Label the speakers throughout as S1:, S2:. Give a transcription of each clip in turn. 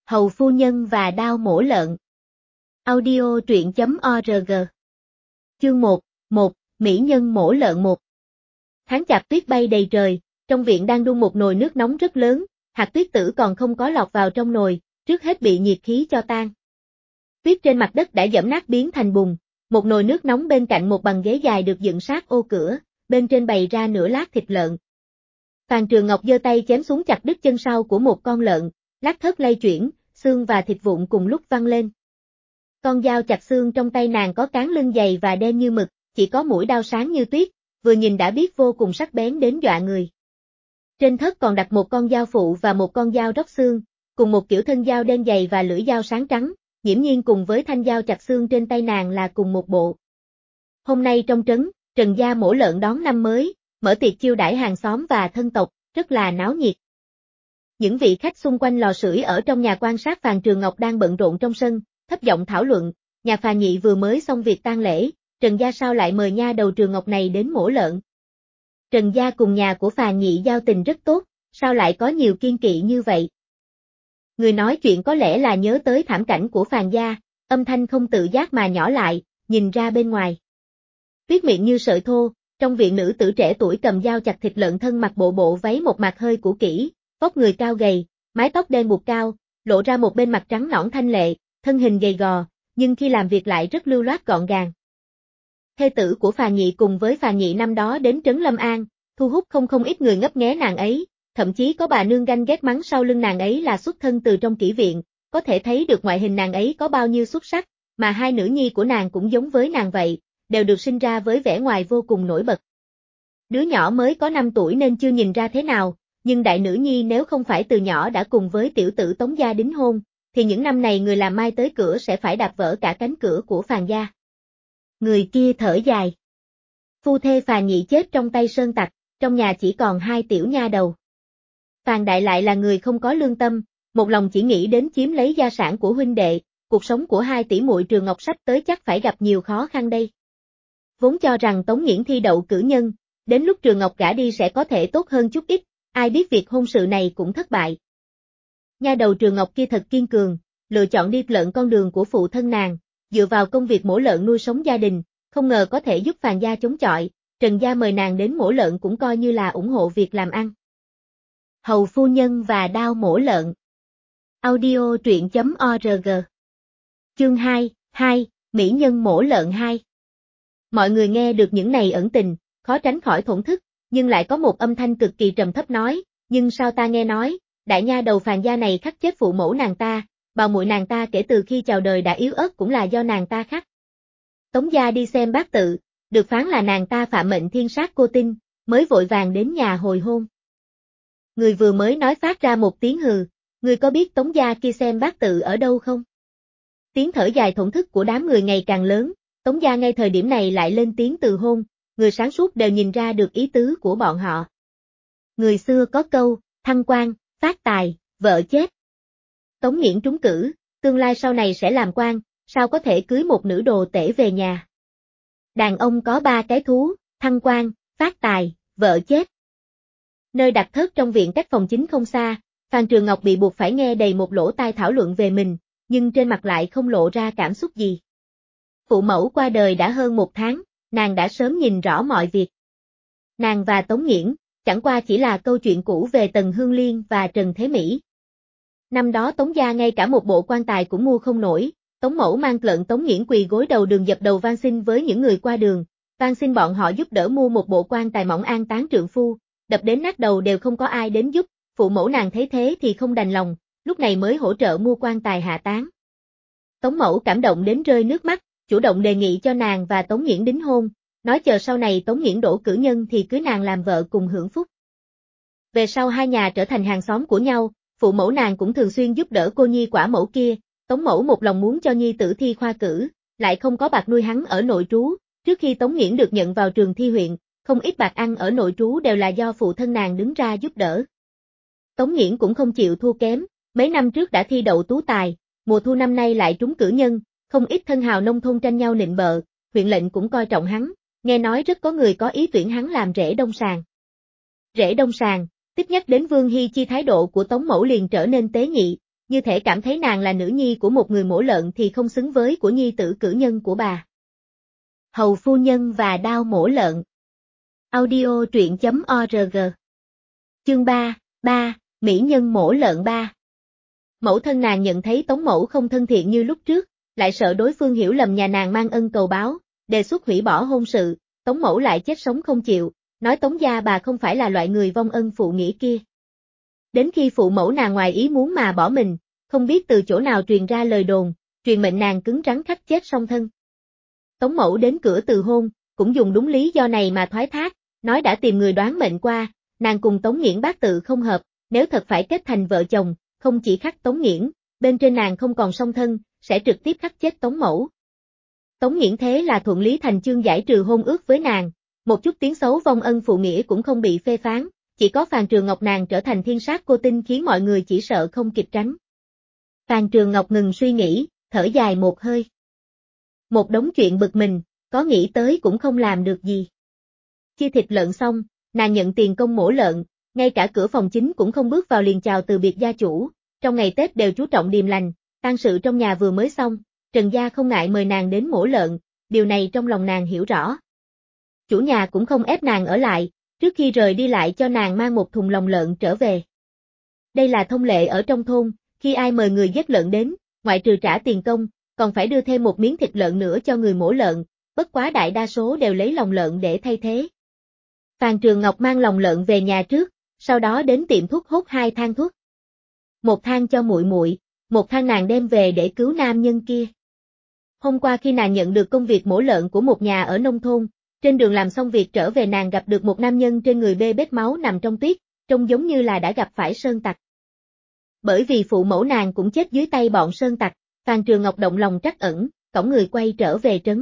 S1: Hầu phu nhân và đao mổ lợn. Audio truyện.org. Chương 1, Mỹ nhân mổ lợn 1. Tháng chạp tuyết bay đầy trời, trong viện đang đun một nồi nước nóng rất lớn, hạt tuyết tử còn không có lọt vào trong nồi, trước hết bị nhiệt khí cho tan. Tuyết trên mặt đất đã giẫm nát biến thành bùn, một nồi nước nóng bên cạnh một bằng ghế dài được dựng sát ô cửa, bên trên bày ra nửa lát thịt lợn. Phàn Trường Ngọc giơ tay chém xuống chặt đứt chân sau của một con lợn, lát thớt lay chuyển, xương và thịt vụn cùng lúc văng lên. Con dao chặt xương trong tay nàng có cán lưng dày và đen như mực, chỉ có mũi đao sáng như tuyết, vừa nhìn đã biết vô cùng sắc bén đến dọa người. Trên thớt còn đặt một con dao phụ và một con dao róc xương, cùng một kiểu thân dao đen dày và lưỡi dao sáng trắng, nghiễm nhiên cùng với thanh dao chặt xương trên tay nàng là cùng một bộ. Hôm nay trong trấn, Trần gia mổ lợn đón năm mới, mở tiệc chiêu đãi hàng xóm và thân tộc, rất là náo nhiệt. Những vị khách xung quanh lò sưởi ở trong nhà quan sát Phàn Trường Ngọc đang bận rộn trong sân, thấp giọng thảo luận, nhà Phà Nhị vừa mới xong việc tang lễ, Trần gia sao lại mời nha đầu Trường Ngọc này đến mổ lợn. Trần gia cùng nhà của Phà Nhị giao tình rất tốt, sao lại có nhiều kiên kỵ như vậy? Người nói chuyện có lẽ là nhớ tới thảm cảnh của Phàn gia, âm thanh không tự giác mà nhỏ lại, nhìn ra bên ngoài. Tuyết miệng như sợi thô, trong viện nữ tử trẻ tuổi cầm dao chặt thịt lợn thân mặc bộ váy một mặt hơi cũ kỹ, vóc người cao gầy, mái tóc đen buộc cao, lộ ra một bên mặt trắng nõn thanh lệ, thân hình gầy gò, nhưng khi làm việc lại rất lưu loát gọn gàng. Thê tử của Phà Nhị cùng với Phà Nhị năm đó đến trấn Lâm An, thu hút không ít người ngấp nghé nàng ấy, thậm chí có bà nương ganh ghét mắng sau lưng nàng ấy là xuất thân từ trong kỹ viện, có thể thấy được ngoại hình nàng ấy có bao nhiêu xuất sắc, mà hai nữ nhi của nàng cũng giống với nàng vậy, đều được sinh ra với vẻ ngoài vô cùng nổi bật. Đứa nhỏ mới có 5 tuổi nên chưa nhìn ra thế nào, nhưng đại nữ nhi nếu không phải từ nhỏ đã cùng với tiểu tử Tống gia đính hôn, thì những năm này người làm mai tới cửa sẽ phải đạp vỡ cả cánh cửa của Phàn gia. Người kia thở dài. Phu thê Phà Nhị chết trong tay sơn tặc, trong nhà chỉ còn 2 tiểu nha đầu. Phàn Đại lại là người không có lương tâm, một lòng chỉ nghĩ đến chiếm lấy gia sản của huynh đệ, cuộc sống của 2 tỷ muội Trường Ngọc sắp tới chắc phải gặp nhiều khó khăn đây. Vốn cho rằng Tống Nghiễn thi đậu cử nhân, đến lúc Trường Ngọc gả đi sẽ có thể tốt hơn chút ít, ai biết việc hôn sự này cũng thất bại. Nha đầu Trường Ngọc kia thật kiên cường, lựa chọn đi lợn con đường của phụ thân nàng, dựa vào công việc mổ lợn nuôi sống gia đình, không ngờ có thể giúp Phàn gia chống chọi, Trần gia mời nàng đến mổ lợn cũng coi như là ủng hộ việc làm ăn. Hầu phu nhân và đao mổ lợn. Audio truyện.org. Chương 2, Mỹ nhân mổ lợn 2. Mọi người nghe được những này ẩn tình, khó tránh khỏi thổn thức, nhưng lại có một âm thanh cực kỳ trầm thấp nói, nhưng sao ta nghe nói, đại nha đầu Phàn gia này khắc chết phụ mẫu nàng ta, bào muội nàng ta kể từ khi chào đời đã yếu ớt cũng là do nàng ta khắc. Tống gia đi xem bát tự, được phán là nàng ta phạm mệnh thiên sát cô tinh, mới vội vàng đến nhà hồi hôn. Người vừa mới nói phát ra một tiếng hừ, người có biết Tống gia kia xem bát tự ở đâu không? Tiếng thở dài thổn thức của đám người ngày càng lớn, Tống gia ngay thời điểm này lại lên tiếng từ hôn, người sáng suốt đều nhìn ra được ý tứ của bọn họ. Người xưa có câu, thăng quan, phát tài, vợ chết. Tống Nghiễn trúng cử, tương lai sau này sẽ làm quan, sao có thể cưới một nữ đồ tể về nhà. Đàn ông có 3 cái thú, thăng quan, phát tài, vợ chết. Nơi đặt thớt trong viện cách phòng chính không xa, Phàn Trường Ngọc bị buộc phải nghe đầy một lỗ tai thảo luận về mình, nhưng trên mặt lại không lộ ra cảm xúc gì. Phụ mẫu qua đời đã hơn 1 tháng, nàng đã sớm nhìn rõ mọi việc. Nàng và Tống Nghiễn, chẳng qua chỉ là câu chuyện cũ về Tần Hương Liên và Trần Thế Mỹ. Năm đó Tống gia ngay cả một bộ quan tài cũng mua không nổi, Tống mẫu mang lợn Tống Nghiễn quỳ gối đầu đường dập đầu van xin với những người qua đường, van xin bọn họ giúp đỡ mua một bộ quan tài mỏng an táng trượng phu, đập đến nát đầu đều không có ai đến giúp, phụ mẫu nàng thấy thế thì không đành lòng, lúc này mới hỗ trợ mua quan tài hạ táng. Tống mẫu cảm động đến rơi nước mắt, chủ động đề nghị cho nàng và Tống Nghiễn đính hôn, nói chờ sau này Tống Nghiễn đỗ cử nhân thì cưới nàng làm vợ cùng hưởng phúc. Về sau hai nhà trở thành hàng xóm của nhau, phụ mẫu nàng cũng thường xuyên giúp đỡ cô nhi quả mẫu kia, Tống mẫu một lòng muốn cho nhi tử thi khoa cử, lại không có bạc nuôi hắn ở nội trú, trước khi Tống Nghiễn được nhận vào trường thi huyện, không ít bạc ăn ở nội trú đều là do phụ thân nàng đứng ra giúp đỡ. Tống Nghiễn cũng không chịu thua kém, mấy năm trước đã thi đậu tú tài, mùa thu năm nay lại trúng cử nhân, không ít thân hào nông thôn tranh nhau nịnh bợ, huyện lệnh cũng coi trọng hắn, nghe nói rất có người có ý tuyển hắn làm rễ đông sàng. Rễ đông sàng, tiếp nhắc đến Vương Hy Chi thái độ của Tống mẫu liền trở nên tế nhị, như thể cảm thấy nàng là nữ nhi của một người mổ lợn thì không xứng với của nhi tử cử nhân của bà. Hầu phu nhân và đao mổ lợn. Audio truyện.org. Chương 3, Mỹ nhân mổ lợn 3. Mẫu thân nàng nhận thấy Tống mẫu không thân thiện như lúc trước, lại sợ đối phương hiểu lầm nhà nàng mang ân cầu báo, đề xuất hủy bỏ hôn sự, Tống mẫu lại chết sống không chịu, nói Tống gia bà không phải là loại người vong ân phụ nghĩa kia. Đến khi phụ mẫu nàng ngoài ý muốn mà bỏ mình, không biết từ chỗ nào truyền ra lời đồn, truyền mệnh nàng cứng rắn khắc chết song thân. Tống mẫu đến cửa từ hôn, cũng dùng đúng lý do này mà thoái thác, nói đã tìm người đoán mệnh qua, nàng cùng Tống Nghiễn bát tự không hợp, nếu thật phải kết thành vợ chồng, không chỉ khắc Tống Nghiễn, bên trên nàng không còn song thân, sẽ trực tiếp khắc chết Tống mẫu. Tống Nghiễn thế là thuận lý thành chương giải trừ hôn ước với nàng, một chút tiếng xấu vong ân phụ nghĩa cũng không bị phê phán, chỉ có Phàn Trường Ngọc nàng trở thành thiên sát cô tinh khiến mọi người chỉ sợ không kịp tránh. Phàn Trường Ngọc ngừng suy nghĩ, thở dài một hơi. Một đống chuyện bực mình, có nghĩ tới cũng không làm được gì. Chia thịt lợn xong, nàng nhận tiền công mổ lợn, ngay cả cửa phòng chính cũng không bước vào liền chào từ biệt gia chủ, trong ngày Tết đều chú trọng điềm lành, tang sự trong nhà vừa mới xong, Trần gia không ngại mời nàng đến mổ lợn, điều này trong lòng nàng hiểu rõ. Chủ nhà cũng không ép nàng ở lại, trước khi rời đi lại cho nàng mang một thùng lòng lợn trở về. Đây là thông lệ ở trong thôn, khi ai mời người giết lợn đến, ngoại trừ trả tiền công, còn phải đưa thêm một miếng thịt lợn nữa cho người mổ lợn, bất quá đại đa số đều lấy lòng lợn để thay thế. Phàn Trường Ngọc mang lòng lợn về nhà trước, sau đó đến tiệm thuốc hút 2 thang thuốc. Một thang cho muội muội, một thang nàng đem về để cứu nam nhân kia. Hôm qua khi nàng nhận được công việc mổ lợn của một nhà ở nông thôn, trên đường làm xong việc trở về nàng gặp được một nam nhân trên người bê bết máu nằm trong tuyết, trông giống như là đã gặp phải sơn tặc. Bởi vì phụ mẫu nàng cũng chết dưới tay bọn sơn tặc, Phàn Trường Ngọc động lòng trắc ẩn, cõng người quay trở về trấn.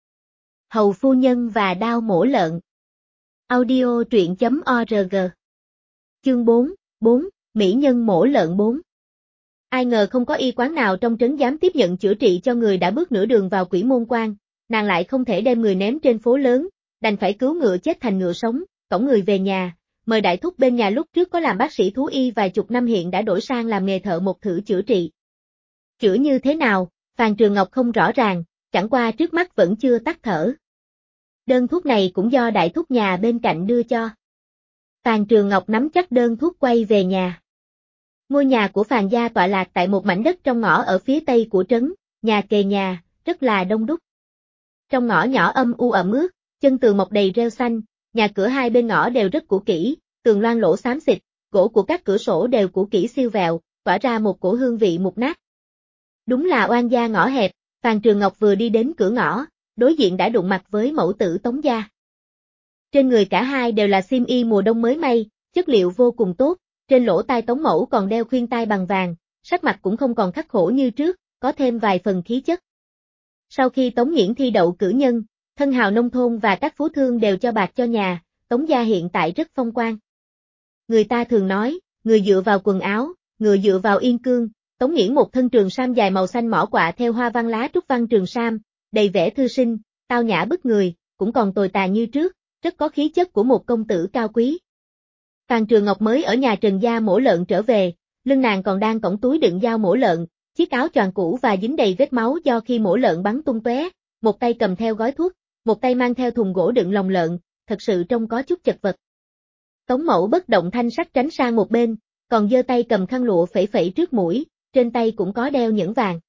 S1: Hầu phu nhân và đao mổ lợn. Audio truyện.org. Chương 4, Mỹ nhân mổ lợn 4. Ai ngờ không có y quán nào trong trấn dám tiếp nhận chữa trị cho người đã bước nửa đường vào quỷ môn quan, nàng lại không thể đem người ném trên phố lớn, đành phải cứu ngựa chết thành ngựa sống, cõng người về nhà, mời đại thúc bên nhà lúc trước có làm bác sĩ thú y vài chục năm hiện đã đổi sang làm nghề thợ một thử chữa trị. Chữa như thế nào, Phàn Trường Ngọc không rõ ràng, chẳng qua trước mắt vẫn chưa tắt thở. Đơn thuốc này cũng do đại thúc nhà bên cạnh đưa cho. Phàn Trường Ngọc nắm chắc đơn thuốc quay về nhà. Ngôi nhà của Phàn gia tọa lạc tại một mảnh đất trong ngõ ở phía tây của trấn, nhà kề nhà, rất là đông đúc. Trong ngõ nhỏ âm u ẩm ướt, chân tường mọc đầy rêu xanh, nhà cửa hai bên ngõ đều rất cũ kỹ, tường loang lỗ xám xịt, gỗ của các cửa sổ đều cũ kỹ siêu vẹo, tỏa ra một cổ hương vị mục nát. Đúng là oan gia ngõ hẹp, Phàn Trường Ngọc vừa đi đến cửa ngõ, đối diện đã đụng mặt với mẫu tử Tống gia. Trên người cả hai đều là xiêm y mùa đông mới may, chất liệu vô cùng tốt, trên lỗ tai Tống mẫu còn đeo khuyên tai bằng vàng, sắc mặt cũng không còn khắc khổ như trước, có thêm vài phần khí chất. Sau khi Tống Nghiễn thi đậu cử nhân, thân hào nông thôn và các phú thương đều cho bạc cho nhà, Tống gia hiện tại rất phong quang. Người ta thường nói, người dựa vào quần áo, người dựa vào yên cương, Tống Nghiễn một thân trường sam dài màu xanh mỏ quạ theo hoa văn lá trúc văn trường sam, đầy vẻ thư sinh, tao nhã bức người, cũng còn tồi tà như trước, rất có khí chất của một công tử cao quý. Phàn Trường Ngọc mới ở nhà Trần gia mổ lợn trở về, lưng nàng còn đang cõng túi đựng dao mổ lợn, chiếc áo choàng cũ và dính đầy vết máu do khi mổ lợn bắn tung tóe, một tay cầm theo gói thuốc, một tay mang theo thùng gỗ đựng lòng lợn, thật sự trông có chút chật vật. Tống mẫu bất động thanh sắc tránh sang một bên, còn giơ tay cầm khăn lụa phẩy phẩy trước mũi, trên tay cũng có đeo nhẫn vàng.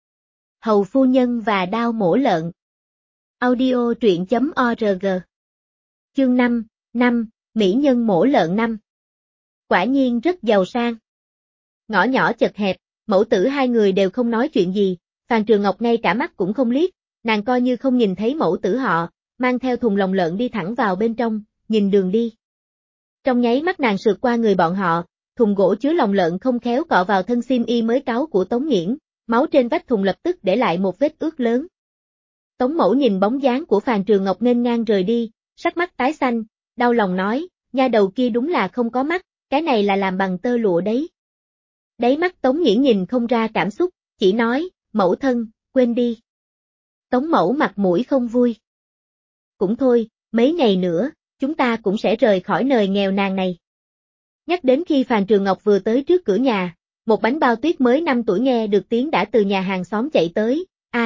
S1: Hầu phu nhân và đao mổ lợn. Audio truyện.org. Chương 5, Mỹ nhân mổ lợn 5. Quả nhiên rất giàu sang. Ngõ nhỏ chật hẹp, mẫu tử hai người đều không nói chuyện gì, Phàn Trường Ngọc ngay cả mắt cũng không liếc, nàng coi như không nhìn thấy mẫu tử họ, mang theo thùng lòng lợn đi thẳng vào bên trong, nhìn đường đi. Trong nháy mắt nàng sượt qua người bọn họ, thùng gỗ chứa lòng lợn không khéo cọ vào thân xiêm y mới cáu của Tống Nghiễn, máu trên vách thùng lập tức để lại một vết ướt lớn. Tống mẫu nhìn bóng dáng của Phàn Trường Ngọc nghênh ngang rời đi, sắc mắt tái xanh, đau lòng nói, nha đầu kia đúng là không có mắt, cái này là làm bằng tơ lụa đấy. Đáy mắt Tống Nghiễn nhìn không ra cảm xúc, chỉ nói, mẫu thân, quên đi. Tống mẫu mặt mũi không vui. Cũng thôi, mấy ngày nữa, chúng ta cũng sẽ rời khỏi nơi nghèo nàn này. Nhắc đến khi Phàn Trường Ngọc vừa tới trước cửa nhà, Một bánh bao tuyết mới 5 tuổi nghe được tiếng đã từ nhà hàng xóm chạy tới,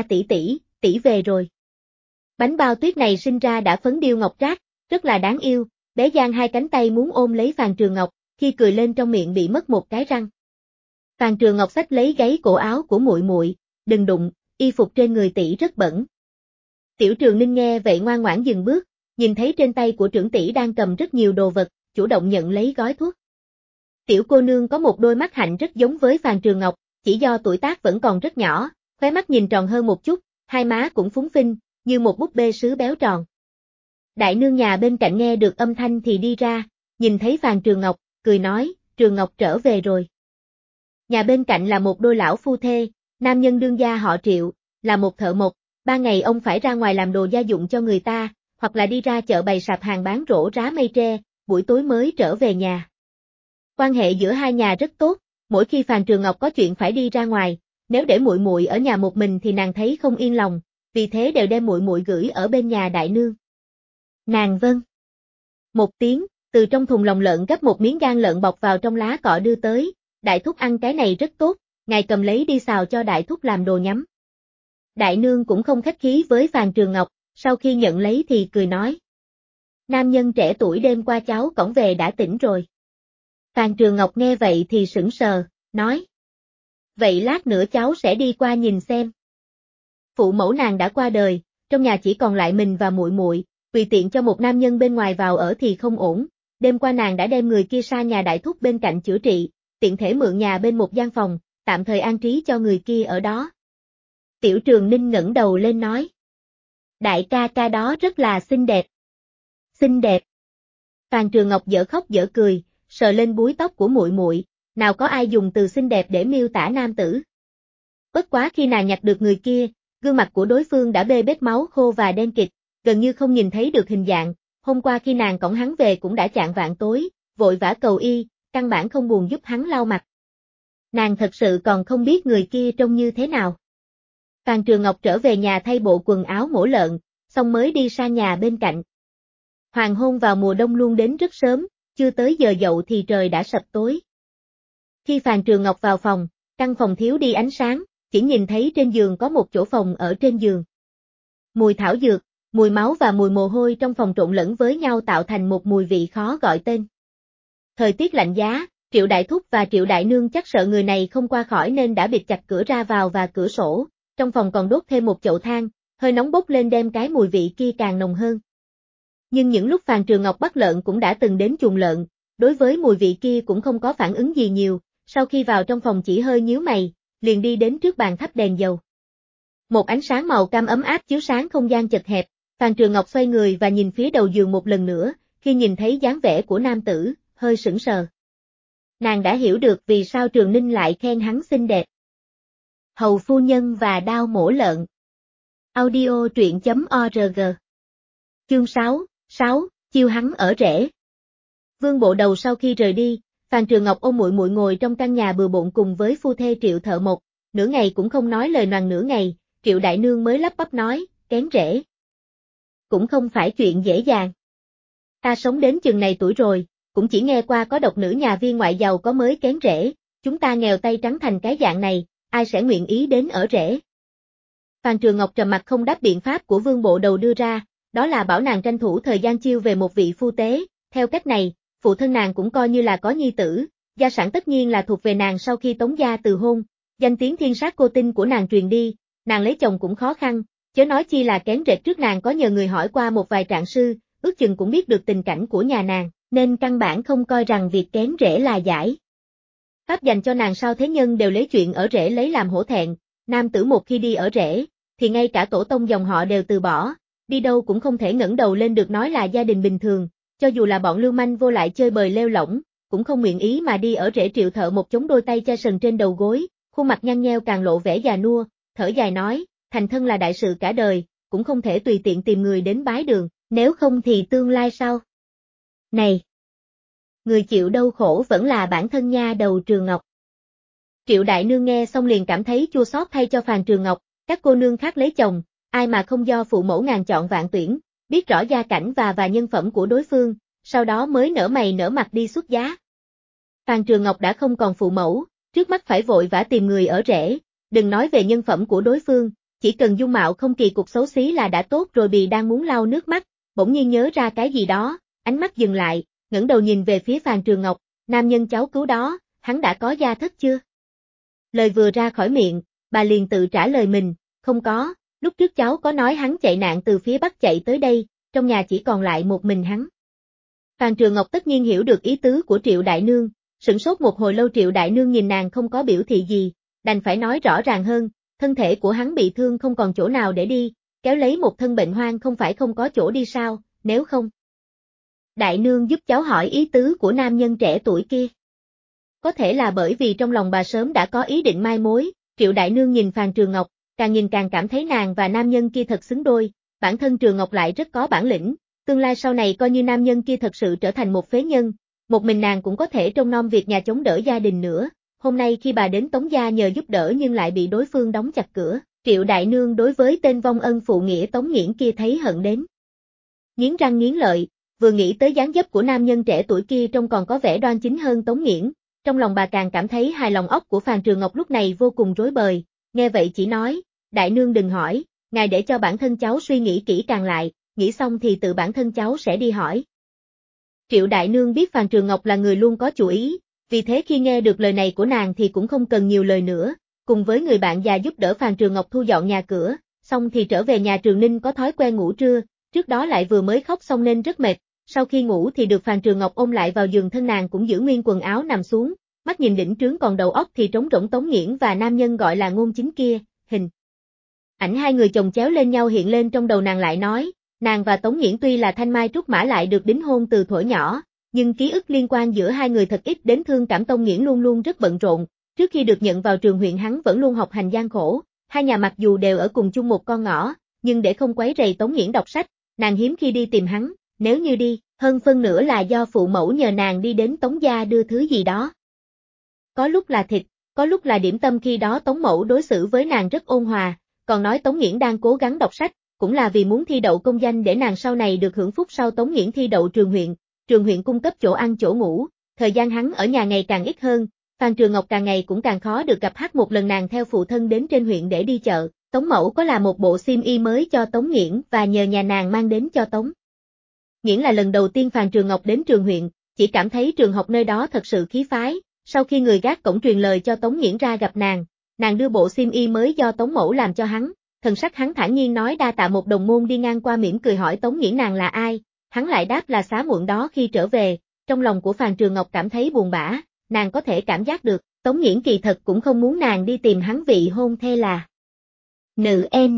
S1: tỷ về rồi. Bánh bao tuyết này sinh ra đã phấn điêu ngọc trác, rất là đáng yêu, bé giang hai cánh tay muốn ôm lấy Phàn Trường Ngọc, khi cười lên trong miệng bị mất một cái răng. Phàn Trường Ngọc xách lấy gáy cổ áo của muội muội, đừng đụng, y phục trên người tỷ rất bẩn. Tiểu Trường Ninh nghe vậy ngoan ngoãn dừng bước, nhìn thấy trên tay của trưởng tỷ đang cầm rất nhiều đồ vật, chủ động nhận lấy gói thuốc. Tiểu cô nương có một đôi mắt hạnh rất giống với Phàn Trường Ngọc, chỉ do tuổi tác vẫn còn rất nhỏ, khóe mắt nhìn tròn hơn một chút, hai má cũng phúng phinh, như một búp bê sứ béo tròn. Đại nương nhà bên cạnh nghe được âm thanh thì đi ra, nhìn thấy Phàn Trường Ngọc, cười nói, Trường Ngọc trở về rồi. Nhà bên cạnh là một đôi lão phu thê, nam nhân đương gia họ Triệu, là một thợ mộc, ban ngày ông phải ra ngoài làm đồ gia dụng cho người ta, hoặc là đi ra chợ bày sạp hàng bán rổ rá mây tre, buổi tối mới trở về nhà. Quan hệ giữa hai nhà rất tốt, mỗi khi Phàn Trường Ngọc có chuyện phải đi ra ngoài, nếu để muội muội ở nhà một mình thì nàng thấy không yên lòng, vì thế đều đem muội muội gửi ở bên nhà đại nương. Nàng vâng. Một tiếng, từ trong thùng lòng lợn gấp một miếng gan lợn bọc vào trong lá cọ đưa tới, đại thúc ăn cái này rất tốt, ngài cầm lấy đi xào cho đại thúc làm đồ nhắm. Đại nương cũng không khách khí với Phàn Trường Ngọc, sau khi nhận lấy thì cười nói. Nam nhân trẻ tuổi đêm qua cháu cõng về đã tỉnh rồi. Phàn Trường Ngọc nghe vậy thì sững sờ, nói. Vậy lát nữa cháu sẽ đi qua nhìn xem. Phụ mẫu nàng đã qua đời, trong nhà chỉ còn lại mình và muội muội, tùy tiện cho một nam nhân bên ngoài vào ở thì không ổn. Đêm qua nàng đã đem người kia sang nhà đại thúc bên cạnh chữa trị, tiện thể mượn nhà bên một gian phòng, tạm thời an trí cho người kia ở đó. Tiểu Trường Ninh ngẩng đầu lên nói. Đại ca ca đó rất là xinh đẹp. Xinh đẹp. Phàn Trường Ngọc dở khóc dở cười, sờ lên búi tóc của muội muội, nào có ai dùng từ xinh đẹp để miêu tả nam tử. Bất quá khi nàng nhặt được người kia, gương mặt của đối phương đã bê bết máu khô và đen kịt, gần như không nhìn thấy được hình dạng, hôm qua khi nàng cõng hắn về cũng đã chạng vạng tối, vội vã cầu y, căn bản không buồn giúp hắn lau mặt. Nàng thật sự còn không biết người kia trông như thế nào. Phàn Trường Ngọc trở về nhà thay bộ quần áo mổ lợn, xong mới đi sang nhà bên cạnh. Hoàng hôn vào mùa đông luôn đến rất sớm, chưa tới giờ dậu thì trời đã sập tối. Khi Phàn Trường Ngọc vào phòng, căn phòng thiếu đi ánh sáng, chỉ nhìn thấy trên giường có một chỗ phòng ở trên giường. Mùi thảo dược, mùi máu và mùi mồ hôi trong phòng trộn lẫn với nhau tạo thành một mùi vị khó gọi tên. Thời tiết lạnh giá, Triệu Đại Thúc và Triệu Đại Nương chắc sợ người này không qua khỏi nên đã bịt chặt cửa ra vào và cửa sổ, trong phòng còn đốt thêm một chậu than, hơi nóng bốc lên đem cái mùi vị kia càng nồng hơn. Nhưng những lúc Phàn Trường Ngọc bắt lợn cũng đã từng đến chuồng lợn, đối với mùi vị kia cũng không có phản ứng gì nhiều, sau khi vào trong phòng chỉ hơi nhíu mày, liền đi đến trước bàn thắp đèn dầu. Một ánh sáng màu cam ấm áp chiếu sáng không gian chật hẹp, Phàn Trường Ngọc xoay người và nhìn phía đầu giường một lần nữa, khi nhìn thấy dáng vẻ của nam tử, hơi sững sờ. Nàng đã hiểu được vì sao Trường Ninh lại khen hắn xinh đẹp. Hầu phu nhân và đao mổ lợn. Audio truyện.org. Chương 6, chiêu hắn ở rễ. Vương Bộ Đầu sau khi rời đi, Phàn Trường Ngọc ôm muội muội ngồi trong căn nhà bừa bộn cùng với phu thê Triệu thợ mộc, nửa ngày cũng không nói lời noàng nửa ngày, Triệu đại nương mới lắp bắp nói, kén rễ. Cũng không phải chuyện dễ dàng. Ta sống đến chừng này tuổi rồi, cũng chỉ nghe qua có độc nữ nhà viên ngoại giàu có mới kén rễ, chúng ta nghèo tay trắng thành cái dạng này, ai sẽ nguyện ý đến ở rễ. Phàn Trường Ngọc trầm mặt không đáp biện pháp của Vương Bộ Đầu đưa ra, đó là bảo nàng tranh thủ thời gian chiêu về một vị phu tế, theo cách này, phụ thân nàng cũng coi như là có nhi tử, gia sản tất nhiên là thuộc về nàng sau khi Tống gia từ hôn, danh tiếng thiên sát cô tinh của nàng truyền đi, nàng lấy chồng cũng khó khăn, chớ nói chi là kén rễ trước nàng có nhờ người hỏi qua một vài trạng sư, ước chừng cũng biết được tình cảnh của nhà nàng, nên căn bản không coi rằng việc kén rễ là giải. Pháp dành cho nàng sao thế nhân đều lấy chuyện ở rễ lấy làm hổ thẹn, nam tử một khi đi ở rễ, thì ngay cả tổ tông dòng họ đều từ bỏ, đi đâu cũng không thể ngẩng đầu lên được nói là gia đình bình thường, cho dù là bọn lưu manh vô lại chơi bời lêu lỏng, cũng không nguyện ý mà đi ở rễ. Triệu thợ một chống đôi tay cha sần trên đầu gối, khuôn mặt nhăn nheo càng lộ vẻ già nua, thở dài nói, thành thân là đại sự cả đời, cũng không thể tùy tiện tìm người đến bái đường, nếu không thì tương lai sao? Này! Người chịu đau khổ vẫn là bản thân nha đầu Trường Ngọc. Triệu đại nương nghe xong liền cảm thấy chua xót thay cho Phàn Trường Ngọc, các cô nương khác lấy chồng, ai mà không do phụ mẫu ngàn chọn vạn tuyển, biết rõ gia cảnh và nhân phẩm của đối phương, sau đó mới nở mày nở mặt đi xuất giá. Phàn Trường Ngọc đã không còn phụ mẫu, trước mắt phải vội vã tìm người ở rễ, đừng nói về nhân phẩm của đối phương, chỉ cần dung mạo không kỳ cục xấu xí là đã tốt rồi. Bì đang muốn lau nước mắt, bỗng nhiên nhớ ra cái gì đó, ánh mắt dừng lại, ngẩng đầu nhìn về phía Phàn Trường Ngọc, nam nhân cháu cứu đó, hắn đã có gia thất chưa? Lời vừa ra khỏi miệng, bà liền tự trả lời mình, không có, lúc trước cháu có nói hắn chạy nạn từ phía Bắc chạy tới đây, trong nhà chỉ còn lại một mình hắn. Phàn Trường Ngọc tất nhiên hiểu được ý tứ của Triệu Đại Nương, sửng sốt một hồi lâu. Triệu Đại Nương nhìn nàng không có biểu thị gì, đành phải nói rõ ràng hơn, thân thể của hắn bị thương không còn chỗ nào để đi, kéo lấy một thân bệnh hoang không phải không có chỗ đi sao, nếu không. Đại Nương giúp cháu hỏi ý tứ của nam nhân trẻ tuổi kia. Có thể là bởi vì trong lòng bà sớm đã có ý định mai mối, Triệu Đại Nương nhìn Phàn Trường Ngọc, càng nhìn càng cảm thấy nàng và nam nhân kia thật xứng đôi, bản thân Trường Ngọc lại rất có bản lĩnh, tương lai sau này coi như nam nhân kia thật sự trở thành một phế nhân, một mình nàng cũng có thể trông nom việc nhà chống đỡ gia đình nữa. Hôm nay khi bà đến Tống gia nhờ giúp đỡ nhưng lại bị đối phương đóng chặt cửa, Triệu Đại Nương đối với tên vong ân phụ nghĩa Tống Nghiễn kia thấy hận đến nghiến răng nghiến lợi, vừa nghĩ tới dáng dấp của nam nhân trẻ tuổi kia trông còn có vẻ đoan chính hơn Tống Nghiễn, trong lòng bà càng cảm thấy hài lòng. Óc của Phàn Trường Ngọc lúc này vô cùng rối bời, nghe vậy chỉ nói, Đại Nương đừng hỏi, ngài để cho bản thân cháu suy nghĩ kỹ càng lại, nghĩ xong thì tự bản thân cháu sẽ đi hỏi. Triệu Đại Nương biết Phàn Trường Ngọc là người luôn có chủ ý, vì thế khi nghe được lời này của nàng thì cũng không cần nhiều lời nữa, cùng với người bạn già giúp đỡ Phàn Trường Ngọc thu dọn nhà cửa, xong thì trở về nhà. Trường Ninh có thói quen ngủ trưa, trước đó lại vừa mới khóc xong nên rất mệt, sau khi ngủ thì được Phàn Trường Ngọc ôm lại vào giường, thân nàng cũng giữ nguyên quần áo nằm xuống, mắt nhìn đỉnh trướng còn đầu óc thì trống rỗng. Tống Nghiễn và nam nhân gọi là Ngôn Chính kia, hình ảnh hai người chồng chéo lên nhau hiện lên trong đầu nàng. Lại nói, nàng và Tống Nghiễn tuy là thanh mai trúc mã lại được đính hôn từ thuở nhỏ, nhưng ký ức liên quan giữa hai người thật ít đến thương cảm. Tống Nghiễn luôn luôn rất bận rộn, trước khi được nhận vào trường huyện hắn vẫn luôn học hành gian khổ, hai nhà mặc dù đều ở cùng chung một con ngõ, nhưng để không quấy rầy Tống Nghiễn đọc sách, nàng hiếm khi đi tìm hắn, nếu như đi, hơn phân nửa là do phụ mẫu nhờ nàng đi đến Tống gia đưa thứ gì đó. Có lúc là thịt, có lúc là điểm tâm. Khi đó Tống mẫu đối xử với nàng rất ôn hòa, còn nói Tống Nghiễn đang cố gắng đọc sách, cũng là vì muốn thi đậu công danh để nàng sau này được hưởng phúc. Sau Tống Nghiễn thi đậu trường huyện cung cấp chỗ ăn chỗ ngủ, thời gian hắn ở nhà ngày càng ít hơn, Phàn Trường Ngọc càng ngày cũng càng khó được gặp hắn. Một lần nàng theo phụ thân đến trên huyện để đi chợ, Tống mẫu có làm một bộ xiêm y mới cho Tống Nghiễn và nhờ nhà nàng mang đến cho Tống Nghiễn. Là lần đầu tiên Phàn Trường Ngọc đến trường huyện, chỉ cảm thấy trường học nơi đó thật sự khí phái. Sau khi người gác cổng truyền lời cho Tống Nghiễn ra gặp nàng đưa bộ xiêm y mới do Tống mẫu làm cho hắn, thần sắc hắn thản nhiên nói đa tạ. Một đồng môn đi ngang qua mỉm cười hỏi Tống Nghiễn nàng là ai, hắn lại đáp là xá muộn đó khi trở về. Trong lòng của Phàn Trường Ngọc cảm thấy buồn bã, nàng có thể cảm giác được, Tống Nghiễn kỳ thật cũng không muốn nàng đi tìm hắn vị hôn thê là nữ N.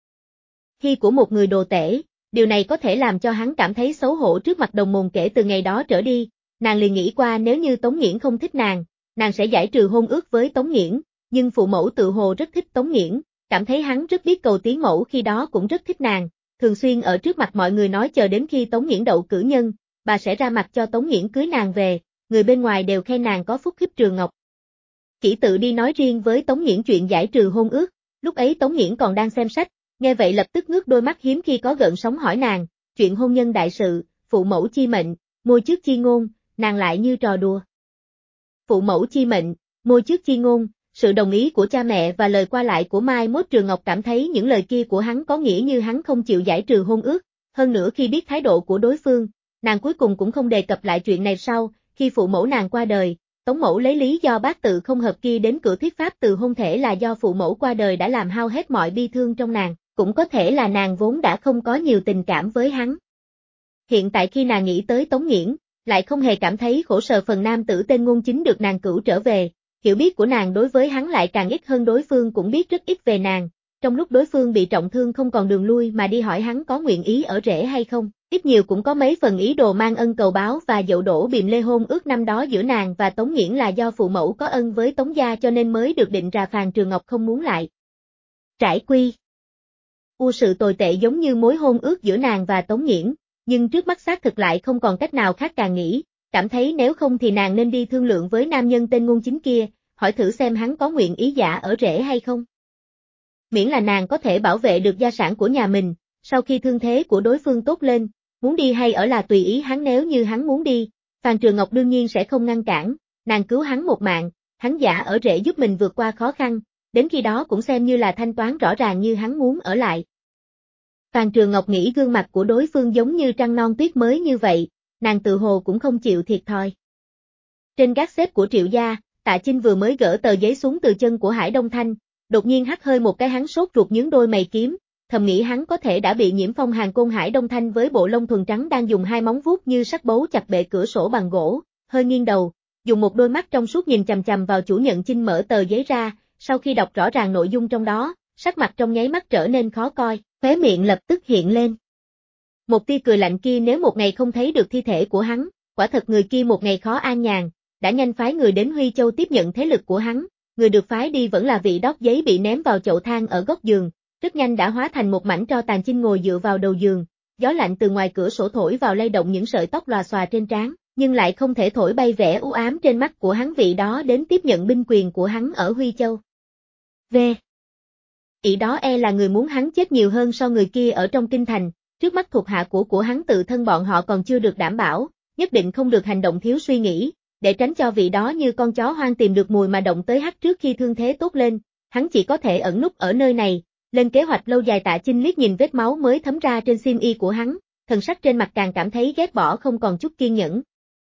S1: Khi của một người đồ tể, điều này có thể làm cho hắn cảm thấy xấu hổ trước mặt đồng môn. Kể từ ngày đó trở đi, nàng liền nghĩ qua nếu như Tống Nghiễn không thích nàng sẽ giải trừ hôn ước với Tống Nghiễn, nhưng phụ mẫu tự hồ rất thích Tống Nghiễn, cảm thấy hắn rất biết cầu tiến. Mẫu khi đó cũng rất thích nàng, thường xuyên ở trước mặt mọi người nói chờ đến khi Tống Nghiễn đậu cử nhân, bà sẽ ra mặt cho Tống Nghiễn cưới nàng về, người bên ngoài đều khen nàng có phúc. Khiếp Trường Ngọc chỉ tự đi nói riêng với Tống Nghiễn chuyện giải trừ hôn ước, lúc ấy Tống Nghiễn còn đang xem sách, nghe vậy lập tức ngước đôi mắt hiếm khi có gợn sóng hỏi nàng, chuyện hôn nhân đại sự, phụ mẫu chi mệnh, môi trước chi ngôn, nàng lại như trò đùa. Phụ mẫu chi mệnh, môi trước chi ngôn, sự đồng ý của cha mẹ và lời qua lại của mai mốt. Trường Ngọc cảm thấy những lời kia của hắn có nghĩa như hắn không chịu giải trừ hôn ước, hơn nữa khi biết thái độ của đối phương, nàng cuối cùng cũng không đề cập lại chuyện này. Sau khi phụ mẫu nàng qua đời, Tống mẫu lấy lý do bát tự không hợp kia đến cửa thuyết pháp từ hôn thể là do phụ mẫu qua đời đã làm hao hết mọi bi thương trong nàng, cũng có thể là nàng vốn đã không có nhiều tình cảm với hắn. Hiện tại khi nàng nghĩ tới Tống Nghiễn, lại không hề cảm thấy khổ sở. Phần nam tử tên Ngôn Chính được nàng cửu trở về, hiểu biết của nàng đối với hắn lại càng ít hơn. Đối phương cũng biết rất ít về nàng, trong lúc đối phương bị trọng thương không còn đường lui mà đi hỏi hắn có nguyện ý ở rể hay không, ít nhiều cũng có mấy phần ý đồ mang ân cầu báo và dậu đổ bìm lê. Hôn ước năm đó giữa nàng và Tống Nghiễn là do phụ mẫu có ân với Tống gia cho nên mới được định ra. Phàn Trường Ngọc không muốn lại trải quy sự tồi tệ giống như mối hôn ước giữa nàng và Tống Nghiễn, nhưng trước mắt xác thực lại không còn cách nào khác. Càng nghĩ, cảm thấy nếu không thì nàng nên đi thương lượng với nam nhân tên Ngôn Chính kia, hỏi thử xem hắn có nguyện ý giả ở rể hay không. Miễn là nàng có thể bảo vệ được gia sản của nhà mình, sau khi thương thế của đối phương tốt lên, muốn đi hay ở là tùy ý hắn. Nếu như hắn muốn đi, Phàn Trường Ngọc đương nhiên sẽ không ngăn cản, nàng cứu hắn một mạng, hắn giả ở rể giúp mình vượt qua khó khăn, đến khi đó cũng xem như là thanh toán rõ ràng như hắn muốn ở lại. Phàn Trường Ngọc nghĩ gương mặt của đối phương giống như trăng non tuyết mới như vậy, nàng tự hồ cũng không chịu thiệt thòi. Trên gác xếp của Triệu gia, Tạ Chinh vừa mới gỡ tờ giấy xuống từ chân của Hải Đông Thanh, đột nhiên hắt hơi một cái, hắn sốt ruột nhướng đôi mày kiếm, thầm nghĩ hắn có thể đã bị nhiễm phong hàn côn. Hải Đông Thanh với bộ lông thuần trắng đang dùng hai móng vuốt như sắc bấu chặt bệ cửa sổ bằng gỗ, hơi nghiêng đầu, dùng một đôi mắt trong suốt nhìn chằm chằm vào chủ nhận Chinh mở tờ giấy ra, sau khi đọc rõ ràng nội dung trong đó, sắc mặt trong nháy mắt trở nên khó coi, khóe miệng lập tức hiện lên một tia cười lạnh. Kia nếu một ngày không thấy được thi thể của hắn, quả thật người kia một ngày khó an nhàn, đã nhanh phái người đến Huy Châu tiếp nhận thế lực của hắn, người được phái đi vẫn là vị đốc giấy bị ném vào chậu than ở góc giường, rất nhanh đã hóa thành một mảnh tro tàn. Chinh ngồi dựa vào đầu giường, gió lạnh từ ngoài cửa sổ thổi vào lay động những sợi tóc lòa xòa trên trán, nhưng lại không thể thổi bay vẻ u ám trên mắt của hắn. Vị đó đến tiếp nhận binh quyền của hắn ở Huy Châu. Ý đó e là người muốn hắn chết nhiều hơn so người kia ở trong kinh thành, trước mắt thuộc hạ của hắn tự thân bọn họ còn chưa được đảm bảo, nhất định không được hành động thiếu suy nghĩ, để tránh cho vị đó như con chó hoang tìm được mùi mà động tới hắc trước khi thương thế tốt lên, hắn chỉ có thể ẩn núp ở nơi này, lên kế hoạch lâu dài. Tạ Chinh liếc nhìn vết máu mới thấm ra trên xiêm y của hắn, thần sắc trên mặt càng cảm thấy ghét bỏ không còn chút kiên nhẫn.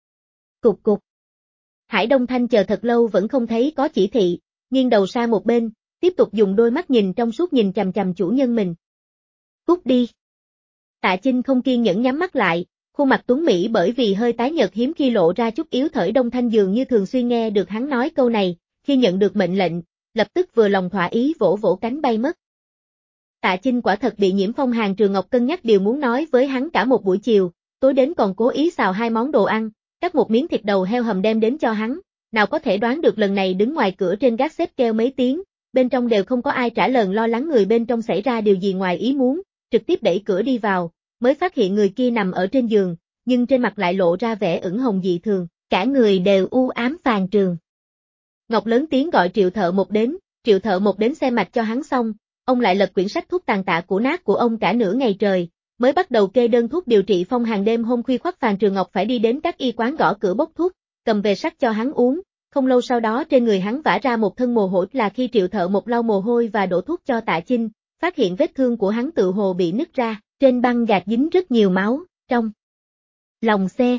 S1: Cục cục. Hải Đông Thanh chờ thật lâu vẫn không thấy có chỉ thị, nghiêng đầu sang một bên, tiếp tục dùng đôi mắt nhìn trong suốt nhìn chằm chằm chủ nhân mình. Cút đi. Tạ Chinh không kiên nhẫn nhắm mắt lại, khuôn mặt tuấn mỹ bởi vì hơi tái nhợt hiếm khi lộ ra chút yếu ớt. Đông Thanh dường như thường xuyên nghe được hắn nói câu này, khi nhận được mệnh lệnh, lập tức vừa lòng thỏa ý vỗ vỗ cánh bay mất. Tạ Chinh quả thật bị nhiễm phong hàn. Trường Ngọc cân nhắc điều muốn nói với hắn cả một buổi chiều, tối đến còn cố ý xào hai món đồ ăn, cắt một miếng thịt đầu heo hầm đem đến cho hắn, nào có thể đoán được lần này đứng ngoài cửa trên gác xếp kêu mấy tiếng, bên trong đều không có ai trả lời, lo lắng người bên trong xảy ra điều gì ngoài ý muốn, trực tiếp đẩy cửa đi vào, mới phát hiện người kia nằm ở trên giường, nhưng trên mặt lại lộ ra vẻ ửng hồng dị thường, cả người đều u ám. Phàn Trường Ngọc lớn tiếng gọi Triệu Thợ Một đến, Triệu Thợ Một đến xem mạch cho hắn xong, ông lại lật quyển sách thuốc tàn tạ của nát của ông cả nửa ngày trời, mới bắt đầu kê đơn thuốc điều trị phong hàn. Đêm hôm khuya khoắt Phàn Trường Ngọc phải đi đến các y quán gõ cửa bốc thuốc, cầm về sắc cho hắn uống, không lâu sau đó trên người hắn vã ra một thân mồ hôi. Là khi Triệu Thợ Một lau mồ hôi và đổ thuốc cho Tạ Chinh, phát hiện vết thương của hắn tự hồ bị nứt ra, trên băng gạc dính rất nhiều máu, trong lòng xe.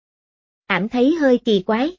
S1: Ảm thấy hơi kỳ quái.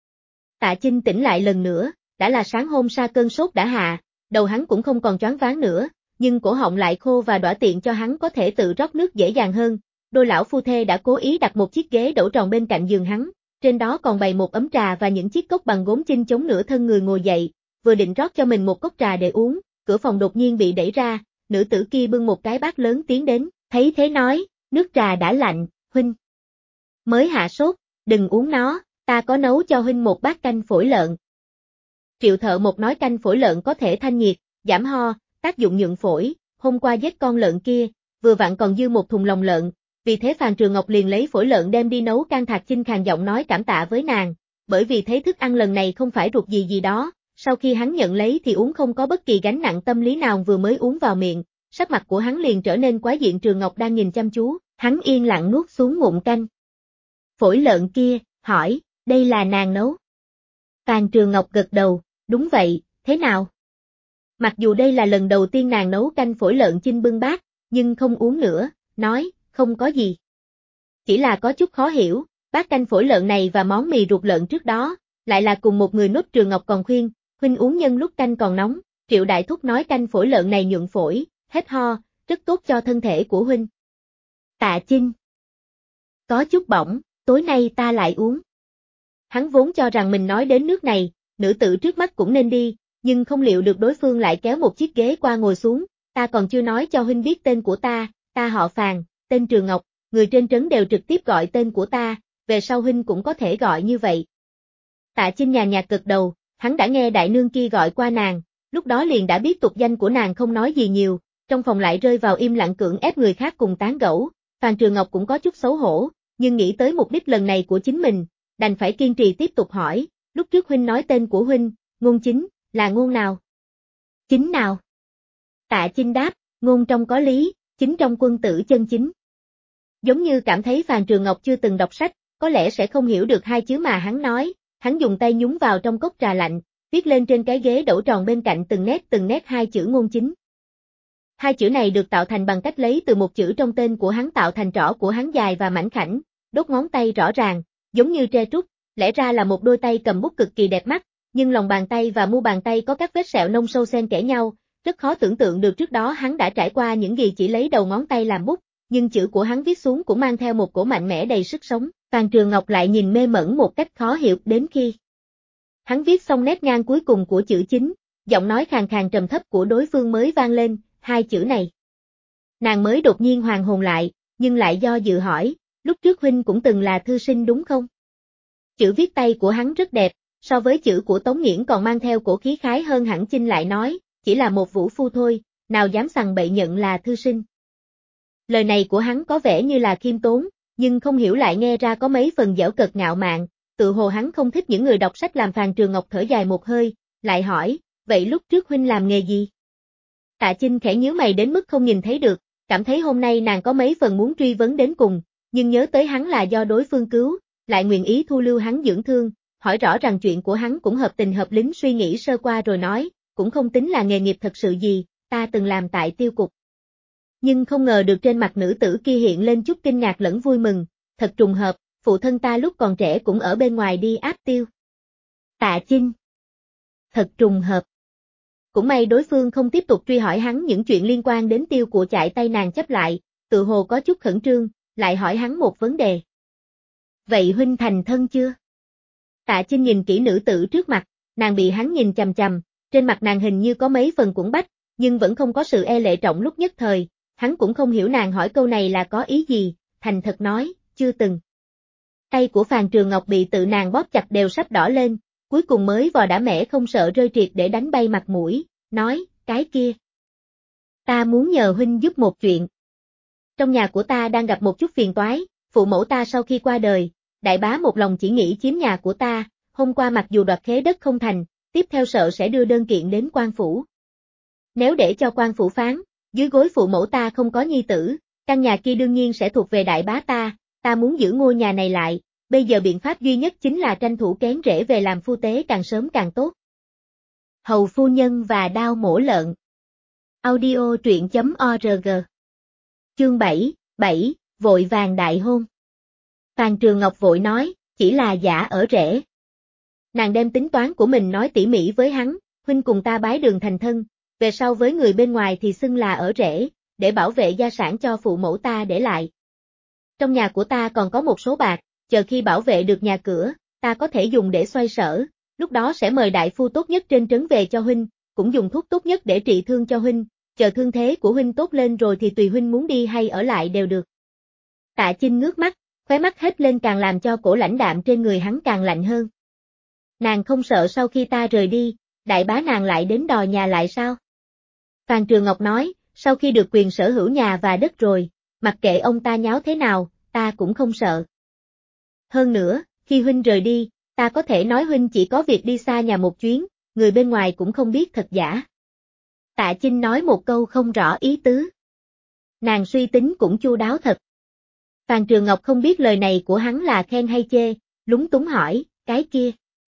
S1: Tạ Chinh tỉnh lại lần nữa, đã là sáng hôm sau. Cơn sốt đã hạ, đầu hắn cũng không còn choáng váng nữa, nhưng cổ họng lại khô và đỏ, tiện cho hắn có thể tự rót nước dễ dàng hơn. Đôi lão phu thê đã cố ý đặt một chiếc ghế đẩu tròn bên cạnh giường hắn, trên đó còn bày một ấm trà và những chiếc cốc bằng gốm. Chinh chống nửa thân người ngồi dậy, vừa định rót cho mình một cốc trà để uống, cửa phòng đột nhiên bị đẩy ra, nữ tử kia bưng một cái bát lớn tiến đến, thấy thế nói, nước trà đã lạnh, huynh mới hạ sốt, đừng uống nó, ta có nấu cho huynh một bát canh phổi lợn. Triệu Thợ Một nói canh phổi lợn có thể thanh nhiệt, giảm ho, tác dụng nhuận phổi, hôm qua giết con lợn kia, vừa vặn còn dư một thùng lòng lợn, vì thế Phàn Trường Ngọc liền lấy phổi lợn đem đi nấu can. Thạc Chinh khàn giọng nói cảm tạ với nàng, bởi vì thấy thức ăn lần này không phải ruột gì gì đó, sau khi hắn nhận lấy thì uống không có bất kỳ gánh nặng tâm lý nào. Vừa mới uống vào miệng, sắc mặt của hắn liền trở nên quái dị. Trường Ngọc đang nhìn chăm chú, hắn yên lặng nuốt xuống ngụm canh phổi lợn kia, hỏi, đây là nàng nấu? Phàn Trường Ngọc gật đầu, đúng vậy, thế nào? Mặc dù đây là lần đầu tiên nàng nấu canh phổi lợn. Chinh bưng bát, nhưng không uống nữa, nói, không có gì. Chỉ là có chút khó hiểu, bát canh phổi lợn này và món mì ruột lợn trước đó, lại là cùng một người nuốt. Trường Ngọc còn khuyên, huynh uống nhân lúc canh còn nóng. Triệu Đại Thúc nói canh phổi lợn này nhuận phổi, hết ho, rất tốt cho thân thể của huynh. Tạ Chinh có chút bỏng, tối nay ta lại uống. Hắn vốn cho rằng mình nói đến nước này, nữ tử trước mắt cũng nên đi, nhưng không liệu được đối phương lại kéo một chiếc ghế qua ngồi xuống. Ta còn chưa nói cho huynh biết tên của ta họ Phàn, tên Trường Ngọc, người trên trấn đều trực tiếp gọi tên của ta, về sau huynh cũng có thể gọi như vậy. Tạ Chinh nhàn nhạt gật đầu, hắn đã nghe đại nương kia gọi qua nàng, lúc đó liền đã biết tục danh của nàng, không nói gì nhiều, trong phòng lại rơi vào im lặng, cưỡng ép người khác cùng tán gẫu. Phàn Trường Ngọc cũng có chút xấu hổ, nhưng nghĩ tới mục đích lần này của chính mình, đành phải kiên trì tiếp tục hỏi, lúc trước huynh nói tên của huynh, Ngôn Chính, là ngôn nào? Chính nào? Tạ Chinh đáp, ngôn trong có lý, chính trong quân tử chân chính. Giống như cảm thấy Phàn Trường Ngọc chưa từng đọc sách, có lẽ sẽ không hiểu được hai chữ mà hắn nói, hắn dùng tay nhúng vào trong cốc trà lạnh, viết lên trên cái ghế đẩu tròn bên cạnh từng nét hai chữ ngôn chính. Hai chữ này được tạo thành bằng cách lấy từ một chữ trong tên của hắn tạo thành trỏ của hắn dài và mảnh khảnh, đốt ngón tay rõ ràng, giống như tre trúc, lẽ ra là một đôi tay cầm bút cực kỳ đẹp mắt, nhưng lòng bàn tay và mu bàn tay có các vết sẹo nông sâu xen kẽ nhau, rất khó tưởng tượng được trước đó hắn đã trải qua những gì chỉ lấy đầu ngón tay làm bút, nhưng chữ của hắn viết xuống cũng mang theo một cổ mạnh mẽ đầy sức sống. Phan Trường Ngọc lại nhìn mê mẩn một cách khó hiểu đến khi hắn viết xong nét ngang cuối cùng của chữ chính, giọng nói khàn khàn trầm thấp của đối phương mới vang lên, hai chữ này. Nàng mới đột nhiên hoàn hồn lại, nhưng lại do dự hỏi, lúc trước huynh cũng từng là thư sinh đúng không? Chữ viết tay của hắn rất đẹp, so với chữ của Tống Nghiễn còn mang theo cổ khí khái hơn hẳn. Chinh lại nói, chỉ là một vũ phu thôi, nào dám sằng bậy nhận là thư sinh. Lời này của hắn có vẻ như là khiêm tốn, nhưng không hiểu lại nghe ra có mấy phần giễu cợt ngạo mạn, tự hồ hắn không thích những người đọc sách. Làm Phan Trường Ngọc thở dài một hơi, lại hỏi, vậy lúc trước huynh làm nghề gì? Tạ Chinh khẽ nhíu mày đến mức không nhìn thấy được, cảm thấy hôm nay nàng có mấy phần muốn truy vấn đến cùng, nhưng nhớ tới hắn là do đối phương cứu, lại nguyện ý thu lưu hắn dưỡng thương, hỏi rõ rằng chuyện của hắn cũng hợp tình hợp lý. Suy nghĩ sơ qua rồi nói, cũng không tính là nghề nghiệp thật sự gì, ta từng làm tại tiêu cục. Nhưng không ngờ được trên mặt nữ tử kia hiện lên chút kinh ngạc lẫn vui mừng, thật trùng hợp, phụ thân ta lúc còn trẻ cũng ở bên ngoài đi áp tiêu. Tạ Chinh. Thật trùng hợp. Cũng may đối phương không tiếp tục truy hỏi hắn những chuyện liên quan đến tiêu của chạy tay nàng chấp lại, tự hồ có chút khẩn trương, lại hỏi hắn một vấn đề. Vậy huynh thành thân chưa? Tạ Chinh nhìn kỹ nữ tử trước mặt, nàng bị hắn nhìn chằm chằm, trên mặt nàng hình như có mấy phần cuộn bách, nhưng vẫn không có sự e lệ trọng lúc nhất thời, hắn cũng không hiểu nàng hỏi câu này là có ý gì, thành thật nói, chưa từng. Tay của Phan Trường Ngọc bị tự nàng bóp chặt đều sắp đỏ lên, cuối cùng mới vò đã mẻ không sợ rơi triệt để đánh bay mặt mũi, nói, cái kia. Ta muốn nhờ huynh giúp một chuyện. Trong nhà của ta đang gặp một chút phiền toái, phụ mẫu ta sau khi qua đời, đại bá một lòng chỉ nghĩ chiếm nhà của ta, hôm qua mặc dù đoạt khế đất không thành, tiếp theo sợ sẽ đưa đơn kiện đến quan phủ. Nếu để cho quan phủ phán, dưới gối phụ mẫu ta không có nhi tử, căn nhà kia đương nhiên sẽ thuộc về đại bá ta muốn giữ ngôi nhà này lại, bây giờ biện pháp duy nhất chính là tranh thủ kén rễ về làm phu tế càng sớm càng tốt. Hầu phu nhân và đao mổ lợn. Audio truyện.org. Chương 7, vội vàng đại hôn. Phan Trường Ngọc vội nói, chỉ là giả ở rể. Nàng đem tính toán của mình nói tỉ mỉ với hắn, huynh cùng ta bái đường thành thân, về sau với người bên ngoài thì xưng là ở rể, để bảo vệ gia sản cho phụ mẫu ta để lại. Trong nhà của ta còn có một số bạc, chờ khi bảo vệ được nhà cửa, ta có thể dùng để xoay sở, lúc đó sẽ mời đại phu tốt nhất trên trấn về cho huynh, cũng dùng thuốc tốt nhất để trị thương cho huynh, chờ thương thế của huynh tốt lên rồi thì tùy huynh muốn đi hay ở lại đều được. Tạ Chinh ngước mắt, khóe mắt hết lên càng làm cho cổ lãnh đạm trên người hắn càng lạnh hơn. Nàng không sợ sau khi ta rời đi, đại bá nàng lại đến đòi nhà lại sao? Phan Trường Ngọc nói, sau khi được quyền sở hữu nhà và đất rồi, mặc kệ ông ta nháo thế nào, ta cũng không sợ. Hơn nữa, khi huynh rời đi, ta có thể nói huynh chỉ có việc đi xa nhà một chuyến, người bên ngoài cũng không biết thật giả. Tạ Chinh nói một câu không rõ ý tứ. Nàng suy tính cũng chu đáo thật. Phan Trường Ngọc không biết lời này của hắn là khen hay chê, lúng túng hỏi, cái kia.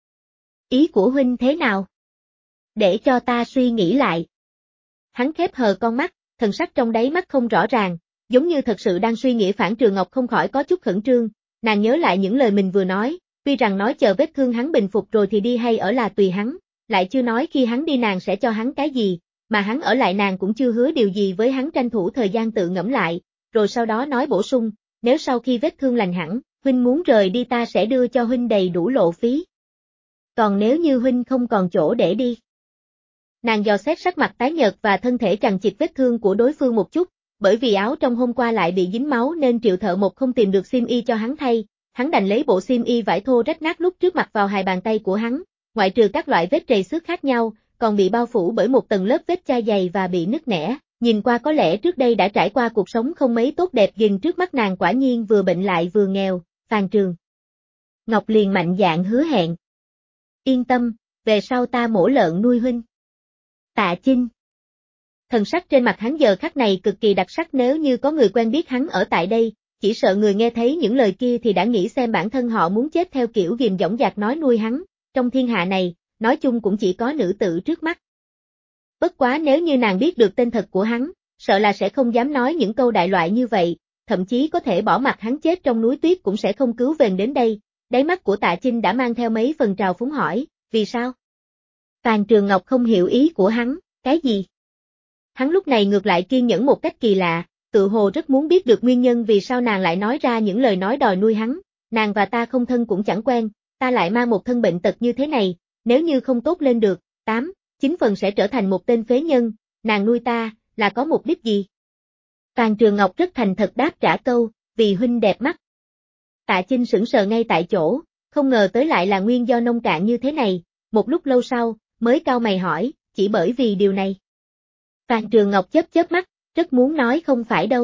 S1: Ý của huynh thế nào? Để cho ta suy nghĩ lại. Hắn khép hờ con mắt, thần sắc trong đáy mắt không rõ ràng, giống như thật sự đang suy nghĩ. Phan Trường Ngọc không khỏi có chút khẩn trương, nàng nhớ lại những lời mình vừa nói, tuy rằng nói chờ vết thương hắn bình phục rồi thì đi hay ở là tùy hắn, lại chưa nói khi hắn đi nàng sẽ cho hắn cái gì, mà hắn ở lại nàng cũng chưa hứa điều gì với hắn. Tranh thủ thời gian tự ngẫm lại, rồi sau đó nói bổ sung, nếu sau khi vết thương lành hẳn, huynh muốn rời đi ta sẽ đưa cho huynh đầy đủ lộ phí. Còn nếu như huynh không còn chỗ để đi. Nàng dò xét sắc mặt tái nhợt và thân thể chằng chịt vết thương của đối phương một chút, bởi vì áo trong hôm qua lại bị dính máu nên Triệu Thợ Một không tìm được xiêm y cho hắn thay, hắn đành lấy bộ xiêm y vải thô rách nát lúc trước mặc vào hai bàn tay của hắn, ngoại trừ các loại vết trầy xước khác nhau, còn bị bao phủ bởi một tầng lớp vết chai dày và bị nứt nẻ, nhìn qua có lẽ trước đây đã trải qua cuộc sống không mấy tốt đẹp. Dừng trước mắt nàng quả nhiên vừa bệnh lại vừa nghèo. Phan Trường Ngọc liền mạnh dạn hứa hẹn. Yên tâm, về sau ta mổ lợn nuôi huynh. Tạ Chinh. Thần sắc trên mặt hắn giờ khắc này cực kỳ đặc sắc, nếu như có người quen biết hắn ở tại đây, chỉ sợ người nghe thấy những lời kia thì đã nghĩ xem bản thân họ muốn chết theo kiểu ghim dõng dạc nói nuôi hắn, trong thiên hạ này, nói chung cũng chỉ có nữ tử trước mắt. Bất quá nếu như nàng biết được tên thật của hắn, sợ là sẽ không dám nói những câu đại loại như vậy, thậm chí có thể bỏ mặc hắn chết trong núi tuyết cũng sẽ không cứu vền đến đây. Đáy mắt của Tạ Chinh đã mang theo mấy phần trào phúng hỏi, vì sao? Phàn Trường Ngọc không hiểu ý của hắn, cái gì? Hắn lúc này ngược lại kiên nhẫn một cách kỳ lạ, tự hồ rất muốn biết được nguyên nhân vì sao nàng lại nói ra những lời nói đòi nuôi hắn, nàng và ta không thân cũng chẳng quen, ta lại mang một thân bệnh tật như thế này, nếu như không tốt lên được, 9 phần sẽ trở thành một tên phế nhân, nàng nuôi ta, là có mục đích gì? Phàn Trường Ngọc rất thành thật đáp trả câu, vì huynh đẹp mắt. Tạ Chinh sững sờ ngay tại chỗ, không ngờ tới lại là nguyên do nông cạn như thế này, một lúc lâu sau, mới cau mày hỏi, chỉ bởi vì điều này. Phàn Trường Ngọc chớp mắt, rất muốn nói không phải đâu.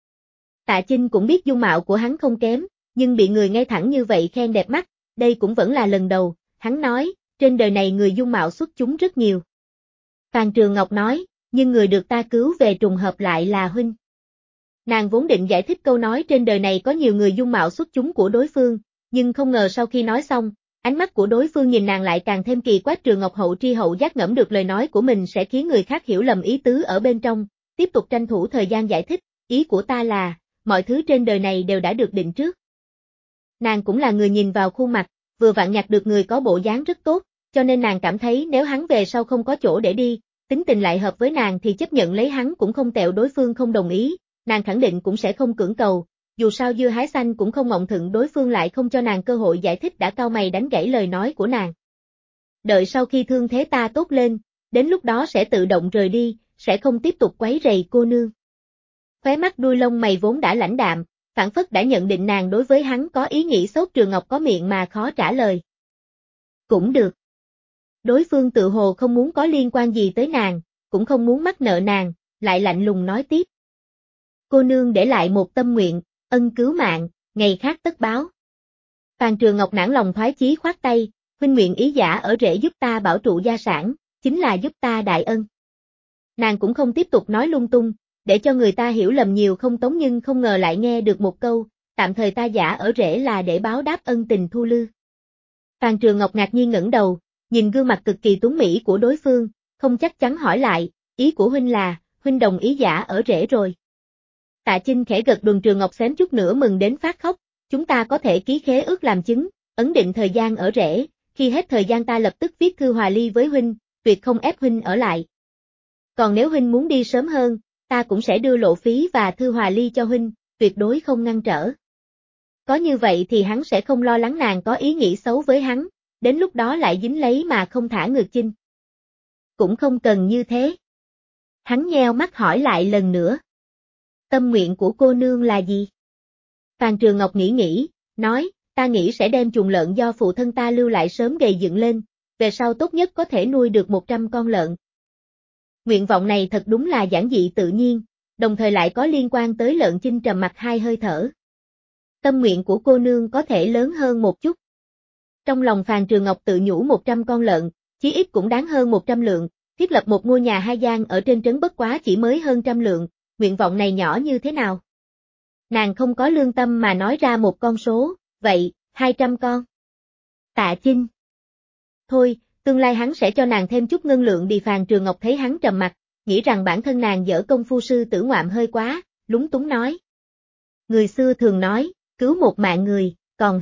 S1: Tạ Chinh cũng biết dung mạo của hắn không kém, nhưng bị người ngay thẳng như vậy khen đẹp mắt, đây cũng vẫn là lần đầu, hắn nói, trên đời này người dung mạo xuất chúng rất nhiều. Phàn Trường Ngọc nói, nhưng người được ta cứu về trùng hợp lại là huynh. Nàng vốn định giải thích câu nói trên đời này có nhiều người dung mạo xuất chúng của đối phương, nhưng không ngờ sau khi nói xong, ánh mắt của đối phương nhìn nàng lại càng thêm kỳ quái. Trường Ngọc hậu tri hậu giác ngẫm được lời nói của mình sẽ khiến người khác hiểu lầm ý tứ ở bên trong, tiếp tục tranh thủ thời gian giải thích, ý của ta là, mọi thứ trên đời này đều đã được định trước. Nàng cũng là người nhìn vào khuôn mặt, vừa vặn nhặt được người có bộ dáng rất tốt, cho nên nàng cảm thấy nếu hắn về sau không có chỗ để đi, tính tình lại hợp với nàng thì chấp nhận lấy hắn cũng không tẹo. Đối phương không đồng ý, nàng khẳng định cũng sẽ không cưỡng cầu, dù sao dưa hái xanh cũng không ngọng thuận. Đối phương lại không cho nàng cơ hội giải thích đã cau mày đánh gãy lời nói của nàng. Đợi sau khi thương thế ta tốt lên, đến lúc đó sẽ tự động rời đi, sẽ không tiếp tục quấy rầy cô nương. Khóe mắt đuôi lông mày vốn đã lãnh đạm, phảng phất đã nhận định nàng đối với hắn có ý nghĩ xấu. Trường Ngọc có miệng mà khó trả lời. Cũng được. Đối phương tự hồ không muốn có liên quan gì tới nàng, cũng không muốn mắc nợ nàng, lại lạnh lùng nói tiếp. Cô nương để lại một tâm nguyện, ân cứu mạng, ngày khác tất báo. Phàn Trường Ngọc nản lòng thoái chí khoát tay, huynh nguyện ý giả ở rễ giúp ta bảo trụ gia sản, chính là giúp ta đại ân. Nàng cũng không tiếp tục nói lung tung, để cho người ta hiểu lầm nhiều không tống, nhưng không ngờ lại nghe được một câu, tạm thời ta giả ở rễ là để báo đáp ân tình thu lư. Phàn Trường Ngọc ngạc nhiên ngẩng đầu, nhìn gương mặt cực kỳ tuấn mỹ của đối phương, không chắc chắn hỏi lại, ý của huynh là, huynh đồng ý giả ở rễ rồi. Tạ Chinh khẽ gật đầu. Trường Ngọc xém chút nữa mừng đến phát khóc, chúng ta có thể ký khế ước làm chứng, ấn định thời gian ở rễ, khi hết thời gian ta lập tức viết thư hòa ly với huynh, tuyệt không ép huynh ở lại. Còn nếu huynh muốn đi sớm hơn, ta cũng sẽ đưa lộ phí và thư hòa ly cho huynh, tuyệt đối không ngăn trở. Có như vậy thì hắn sẽ không lo lắng nàng có ý nghĩ xấu với hắn, đến lúc đó lại dính lấy mà không thả ngược chinh. Cũng không cần như thế. Hắn nheo mắt hỏi lại lần nữa. Tâm nguyện của cô nương là gì? Phàn Trường Ngọc nghĩ, nói, ta nghĩ sẽ đem chuồng lợn do phụ thân ta lưu lại sớm gầy dựng lên, về sau tốt nhất có thể nuôi được 100 con lợn. Nguyện vọng này thật đúng là giản dị tự nhiên, đồng thời lại có liên quan tới Lợn Chinh trầm mặt hai hơi thở. Tâm nguyện của cô nương có thể lớn hơn một chút. Trong lòng Phàn Trường Ngọc tự nhủ 100 con lợn, chí ít cũng đáng hơn 100 lượng, thiết lập một ngôi nhà 2 gian ở trên trấn bất quá chỉ mới hơn 100 lượng, nguyện vọng này nhỏ như thế nào? Nàng không có lương tâm mà nói ra một con số, vậy, 200 con. Tạ Chinh. Thôi, tương lai hắn sẽ cho nàng thêm chút ngân lượng đi. Phàn Trường Ngọc thấy hắn trầm mặt, nghĩ rằng bản thân nàng dở công phu sư tử ngoạm hơi quá, lúng túng nói. Người xưa thường nói, cứu một mạng người, còn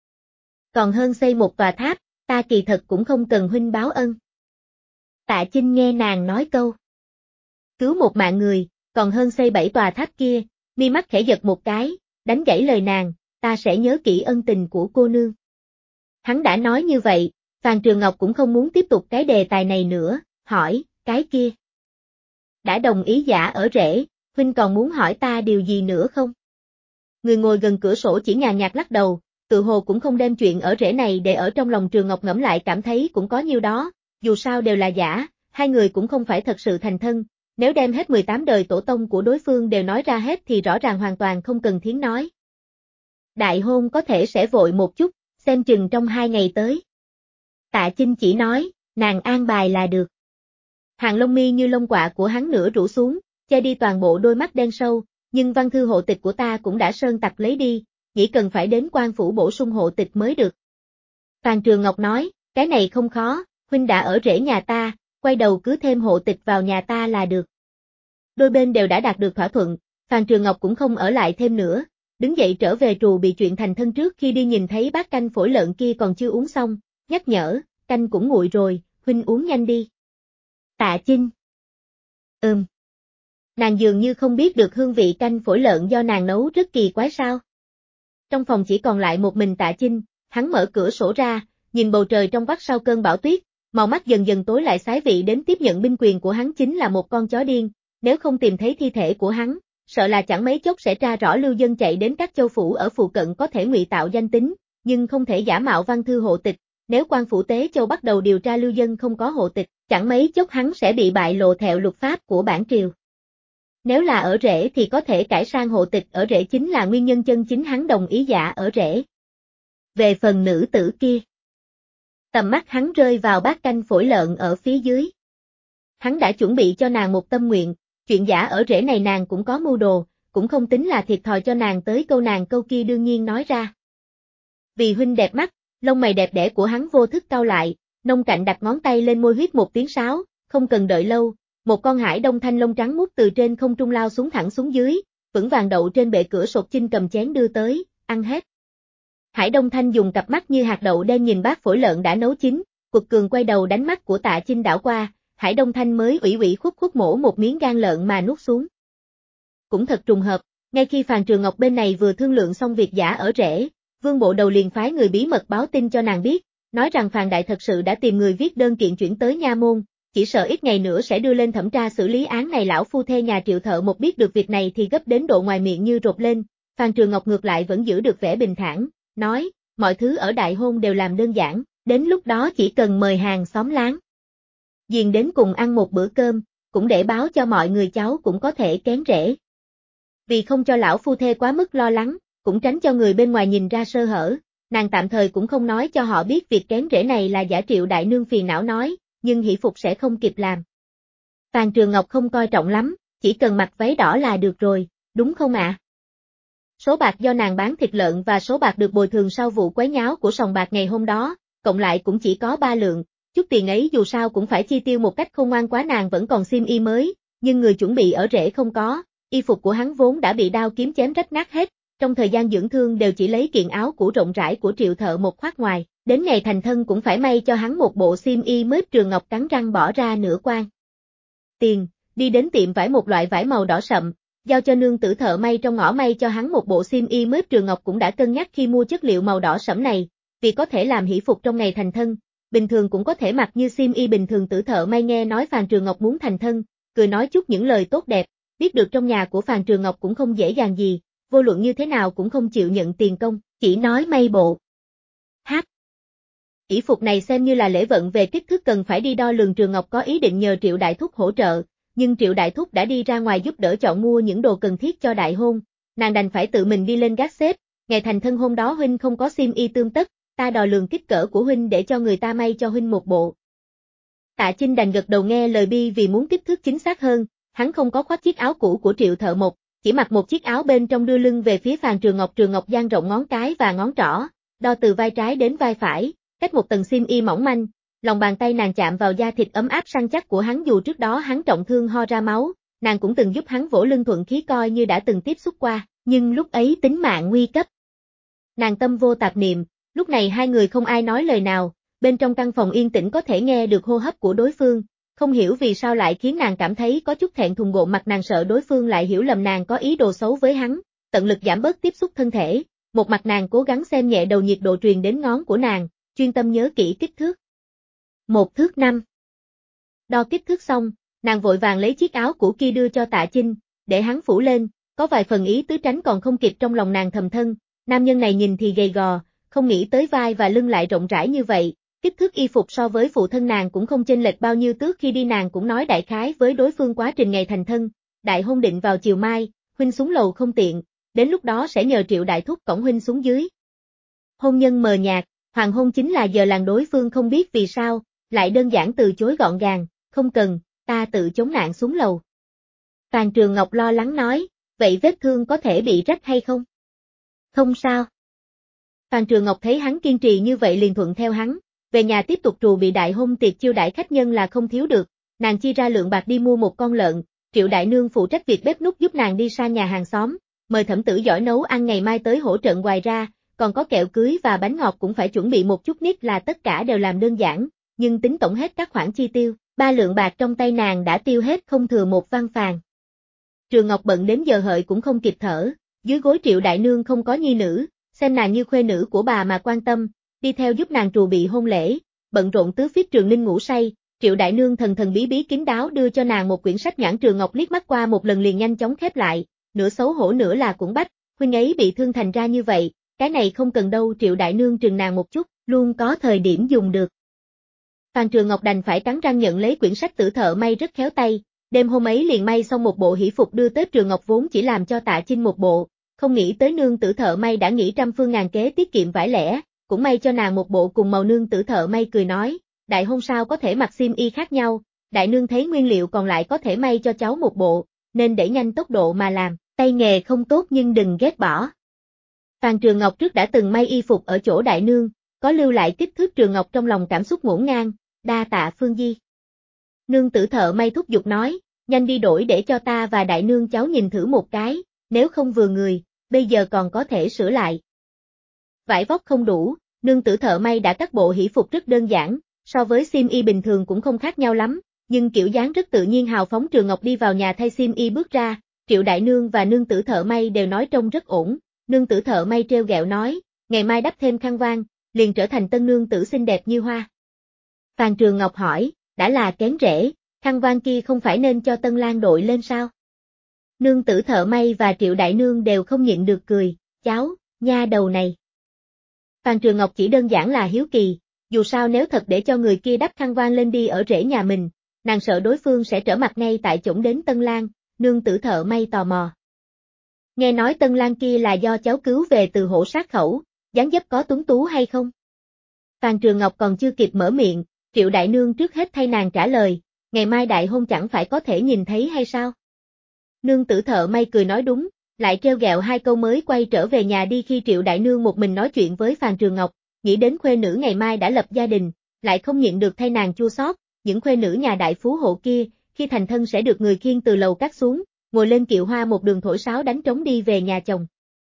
S1: hơn xây một tòa tháp, ta kỳ thật cũng không cần huynh báo ân. Tạ Chinh nghe nàng nói câu. Cứu một mạng người, còn hơn xây 7 tòa tháp kia, mi mắt khẽ giật một cái, đánh gãy lời nàng, ta sẽ nhớ kỹ ân tình của cô nương. Hắn đã nói như vậy, Phàn Trường Ngọc cũng không muốn tiếp tục cái đề tài này nữa, hỏi, cái kia. Đã đồng ý giả ở rễ, huynh còn muốn hỏi ta điều gì nữa không? Người ngồi gần cửa sổ chỉ nhàn nhạt lắc đầu, tự hồ cũng không đem chuyện ở rễ này để ở trong lòng. Trường Ngọc ngẫm lại cảm thấy cũng có nhiêu đó, dù sao đều là giả, hai người cũng không phải thật sự thành thân, nếu đem hết 18 đời tổ tông của đối phương đều nói ra hết thì rõ ràng hoàn toàn không cần thiến nói. Đại hôn có thể sẽ vội một chút, xem chừng trong 2 ngày tới. Tạ Chinh chỉ nói, nàng an bài là được. Hàng lông mi như lông quạ của hắn nửa rũ xuống, che đi toàn bộ đôi mắt đen sâu, nhưng văn thư hộ tịch của ta cũng đã sơn tặc lấy đi, nghĩ cần phải đến quan phủ bổ sung hộ tịch mới được. Phàn Trường Ngọc nói, cái này không khó, huynh đã ở rễ nhà ta, quay đầu cứ thêm hộ tịch vào nhà ta là được. Đôi bên đều đã đạt được thỏa thuận, Phàn Trường Ngọc cũng không ở lại thêm nữa, đứng dậy trở về trù bị chuyện thành thân trước khi đi nhìn thấy bát canh phổi lợn kia còn chưa uống xong, nhắc nhở, canh cũng nguội rồi, huynh uống nhanh đi. Tạ Chinh. Nàng dường như không biết được hương vị canh phổi lợn do nàng nấu rất kỳ quái sao. Trong phòng chỉ còn lại một mình Tạ Chinh, hắn mở cửa sổ ra, nhìn bầu trời trong vắt sau cơn bão tuyết, màu mắt dần dần tối lại xái vị đến tiếp nhận binh quyền của hắn chính là một con chó điên, nếu không tìm thấy thi thể của hắn, sợ là chẳng mấy chốc sẽ tra rõ lưu dân chạy đến các châu phủ ở phụ cận có thể ngụy tạo danh tính, nhưng không thể giả mạo văn thư hộ tịch, nếu quan phủ Tế Châu bắt đầu điều tra lưu dân không có hộ tịch, chẳng mấy chốc hắn sẽ bị bại lộ theo luật pháp của bản triều. Nếu là ở rễ thì có thể cải sang hộ tịch ở rễ chính là nguyên nhân chân chính hắn đồng ý giả ở rễ. Về phần nữ tử kia, tầm mắt hắn rơi vào bát canh phổi lợn ở phía dưới. Hắn đã chuẩn bị cho nàng một tâm nguyện, chuyện giả ở rễ này nàng cũng có mưu đồ, cũng không tính là thiệt thòi cho nàng tới câu nàng câu kia đương nhiên nói ra. Vì huynh đẹp mắt, lông mày đẹp đẽ của hắn vô thức cau lại, nông cạnh đặt ngón tay lên môi huýt một tiếng sáo, không cần đợi lâu, một con hải đông thanh lông trắng muốt từ trên không trung lao xuống thẳng xuống dưới, vững vàng đậu trên bệ cửa sột Chinh cầm chén đưa tới, ăn hết. Hải Đông Thanh dùng cặp mắt như hạt đậu đen nhìn bát phổi lợn đã nấu chín, Quật Cường quay đầu đánh mắt của Tạ Chinh đảo qua, Hải Đông Thanh mới ủy ủy khuất khuất mổ một miếng gan lợn mà nuốt xuống. Cũng thật trùng hợp, ngay khi Phàn Trường Ngọc bên này vừa thương lượng xong việc giả ở rễ, Vương Bộ Đầu liền phái người bí mật báo tin cho nàng biết, nói rằng Phàn Đại thật sự đã tìm người viết đơn kiện chuyển tới nha môn, chỉ sợ ít ngày nữa sẽ đưa lên thẩm tra xử lý án này. Lão phu thê nhà Triệu Thợ một biết được việc này thì gấp đến độ ngoài miệng như rột lên, Phàn Trường Ngọc ngược lại vẫn giữ được vẻ bình thản, nói, mọi thứ ở đại hôn đều làm đơn giản, đến lúc đó chỉ cần mời hàng xóm láng giềng đến cùng ăn một bữa cơm, cũng để báo cho mọi người cháu cũng có thể kén rễ. Vì không cho lão phu thê quá mức lo lắng, cũng tránh cho người bên ngoài nhìn ra sơ hở, nàng tạm thời cũng không nói cho họ biết việc kén rễ này là giả. Triệu đại nương phiền não nói, nhưng hỷ phục sẽ không kịp làm. Phàn Trường Ngọc không coi trọng lắm, chỉ cần mặc váy đỏ là được rồi, đúng không ạ? Số bạc do nàng bán thịt lợn và số bạc được bồi thường sau vụ quấy nháo của sòng bạc ngày hôm đó, cộng lại cũng chỉ có 3 lượng, chút tiền ấy dù sao cũng phải chi tiêu một cách không ngoan quá. Nàng vẫn còn xiêm y mới, nhưng người chuẩn bị ở rễ không có, y phục của hắn vốn đã bị đao kiếm chém rách nát hết, trong thời gian dưỡng thương đều chỉ lấy kiện áo cũ rộng rãi của Triệu Thợ một khoác ngoài, đến ngày thành thân cũng phải may cho hắn một bộ xiêm y mới. Trường Ngọc cắn răng bỏ ra nửa quan tiền, đi đến tiệm vải một loại vải màu đỏ sậm, giao cho nương tử thợ may trong ngõ may cho hắn một bộ xiêm y mới. Trường Ngọc cũng đã cân nhắc khi mua chất liệu màu đỏ sẫm này, vì có thể làm hỷ phục trong ngày thành thân, bình thường cũng có thể mặc như xiêm y bình thường. Tử thợ may nghe nói Phàn Trường Ngọc muốn thành thân, cười nói chút những lời tốt đẹp, biết được trong nhà của Phàn Trường Ngọc cũng không dễ dàng gì, vô luận như thế nào cũng không chịu nhận tiền công, chỉ nói may bộ hỷ phục này xem như là lễ vận về kích thước cần phải đi đo lường. Trường Ngọc có ý định nhờ Triệu Đại Thúc hỗ trợ, nhưng Triệu Đại Thúc đã đi ra ngoài giúp đỡ chọn mua những đồ cần thiết cho đại hôn, nàng đành phải tự mình đi lên gác xếp, ngày thành thân hôm đó huynh không có xiêm y tươm tất, ta đo lường kích cỡ của huynh để cho người ta may cho huynh một bộ. Tạ Chinh đành gật đầu nghe lời bi vì muốn kích thước chính xác hơn, hắn không có khoác chiếc áo cũ của Triệu Thợ một, chỉ mặc một chiếc áo bên trong đưa lưng về phía Phàn Trường Ngọc. Trường Ngọc dang rộng ngón cái và ngón trỏ, đo từ vai trái đến vai phải, cách một tầng xiêm y mỏng manh, lòng bàn tay nàng chạm vào da thịt ấm áp săn chắc của hắn. Dù trước đó hắn trọng thương ho ra máu, nàng cũng từng giúp hắn vỗ lưng thuận khí coi như đã từng tiếp xúc qua, nhưng lúc ấy tính mạng nguy cấp. Nàng tâm vô tạp niệm, lúc này hai người không ai nói lời nào, bên trong căn phòng yên tĩnh có thể nghe được hô hấp của đối phương, không hiểu vì sao lại khiến nàng cảm thấy có chút thẹn thùng. Bộ mặt nàng sợ đối phương lại hiểu lầm nàng có ý đồ xấu với hắn, tận lực giảm bớt tiếp xúc thân thể, một mặt nàng cố gắng xem nhẹ đầu nhiệt độ truyền đến ngón của nàng, chuyên tâm nhớ kỹ kích thước. 1 thước 5. Đo kích thước xong, nàng vội vàng lấy chiếc áo cũ kia đưa cho Tạ Chinh, để hắn phủ lên, có vài phần ý tứ tránh còn không kịp. Trong lòng nàng thầm thân, nam nhân này nhìn thì gầy gò, không nghĩ tới vai và lưng lại rộng rãi như vậy, kích thước y phục so với phụ thân nàng cũng không chênh lệch bao nhiêu. Trước khi đi nàng cũng nói đại khái với đối phương quá trình ngày thành thân, đại hôn định vào chiều mai, huynh xuống lầu không tiện, đến lúc đó sẽ nhờ Triệu Đại Thúc cõng huynh xuống dưới. Hôn nhân mờ nhạt, hoàng hôn chính là giờ làng. Đối phương không biết vì sao, lại đơn giản từ chối gọn gàng, không cần, ta tự chống nạn xuống lầu. Phàn Trường Ngọc lo lắng nói, vậy vết thương có thể bị rách hay không? Không sao. Phan Trường Ngọc thấy hắn kiên trì như vậy liền thuận theo hắn, về nhà tiếp tục trù bị đại hôn tiệc chiêu đãi khách nhân là không thiếu được, nàng chi ra lượng bạc đi mua một con lợn, Triệu đại nương phụ trách việc bếp núc giúp nàng đi sang nhà hàng xóm, mời Thẩm Tử giỏi nấu ăn ngày mai tới hỗ trợ, ngoài ra, còn có kẹo cưới và bánh ngọt cũng phải chuẩn bị một chút, nít là tất cả đều làm đơn giản, nhưng tính tổng hết các khoản chi tiêu, 3 lượng bạc trong tay nàng đã tiêu hết không thừa một văn phàn. Trường Ngọc bận đến giờ hợi cũng không kịp thở, dưới gối Triệu đại nương không có nhi nữ, xem nàng như khuê nữ của bà mà quan tâm, đi theo giúp nàng trù bị hôn lễ, bận rộn tứ phiết Trường Ninh ngủ say, Triệu đại nương thần thần bí bí kín đáo đưa cho nàng một quyển sách nhãn. Trường Ngọc liếc mắt qua một lần liền nhanh chóng khép lại, nửa xấu hổ nửa là cũng bách, huynh ấy bị thương thành ra như vậy, cái này không cần đâu. Triệu đại nương trừng nàng một chút, luôn có thời điểm dùng được. Phan Trường Ngọc đành phải cắn răng nhận lấy quyển sách. Tử thợ may rất khéo tay, đêm hôm ấy liền may xong một bộ hỷ phục đưa tới. Trường Ngọc vốn chỉ làm cho Tạ Chinh một bộ, không nghĩ tới nương tử thợ may đã nghĩ trăm phương ngàn kế tiết kiệm vải lẻ, cũng may cho nàng một bộ cùng màu. Nương tử thợ may cười nói, đại hôn sao có thể mặc xiêm y khác nhau, đại nương thấy nguyên liệu còn lại có thể may cho cháu một bộ, nên đẩy nhanh tốc độ mà làm, tay nghề không tốt nhưng đừng ghét bỏ. Phan Trường Ngọc trước đã từng may y phục ở chỗ đại nương, có lưu lại kích thước. Trường Ngọc trong lòng cảm xúc ngổn ngang, đa tạ Phương Di. Nương tử thợ may thúc giục nói, nhanh đi đổi để cho ta và đại nương cháu nhìn thử một cái, nếu không vừa người, bây giờ còn có thể sửa lại. Vải vóc không đủ, nương tử thợ may đã cắt bộ hỷ phục rất đơn giản, so với xiêm y bình thường cũng không khác nhau lắm, nhưng kiểu dáng rất tự nhiên hào phóng. Trường Ngọc đi vào nhà thay xiêm y bước ra, Triệu đại nương và nương tử thợ may đều nói trông rất ổn, nương tử thợ may treo gẹo nói, ngày mai đắp thêm khăn voan, liền trở thành tân nương tử xinh đẹp như hoa. Phan Trường Ngọc hỏi, đã là kén rễ, khăn voan kia không phải nên cho Tân Lang đội lên sao? Nương tử thợ may và Triệu đại nương đều không nhịn được cười, cháu, nha đầu này. Phan Trường Ngọc chỉ đơn giản là hiếu kỳ, dù sao nếu thật để cho người kia đắp khăn voan lên đi ở rễ nhà mình, nàng sợ đối phương sẽ trở mặt ngay tại chỗ. Đến Tân Lang, nương tử thợ may tò mò. Nghe nói Tân Lang kia là do cháu cứu về từ hổ sát khẩu, dáng dấp có tuấn tú hay không? Phan Trường Ngọc còn chưa kịp mở miệng, Triệu đại nương trước hết thay nàng trả lời, ngày mai đại hôn chẳng phải có thể nhìn thấy hay sao? Nương tử thợ may cười nói đúng, lại treo gẹo hai câu mới quay trở về nhà đi. Khi Triệu đại nương một mình nói chuyện với Phan Trường Ngọc, nghĩ đến khuê nữ ngày mai đã lập gia đình, lại không nhịn được thay nàng chua xót, những khuê nữ nhà đại phú hộ kia, khi thành thân sẽ được người khiêng từ lầu cát xuống, ngồi lên kiệu hoa một đường thổi sáo đánh trống đi về nhà chồng.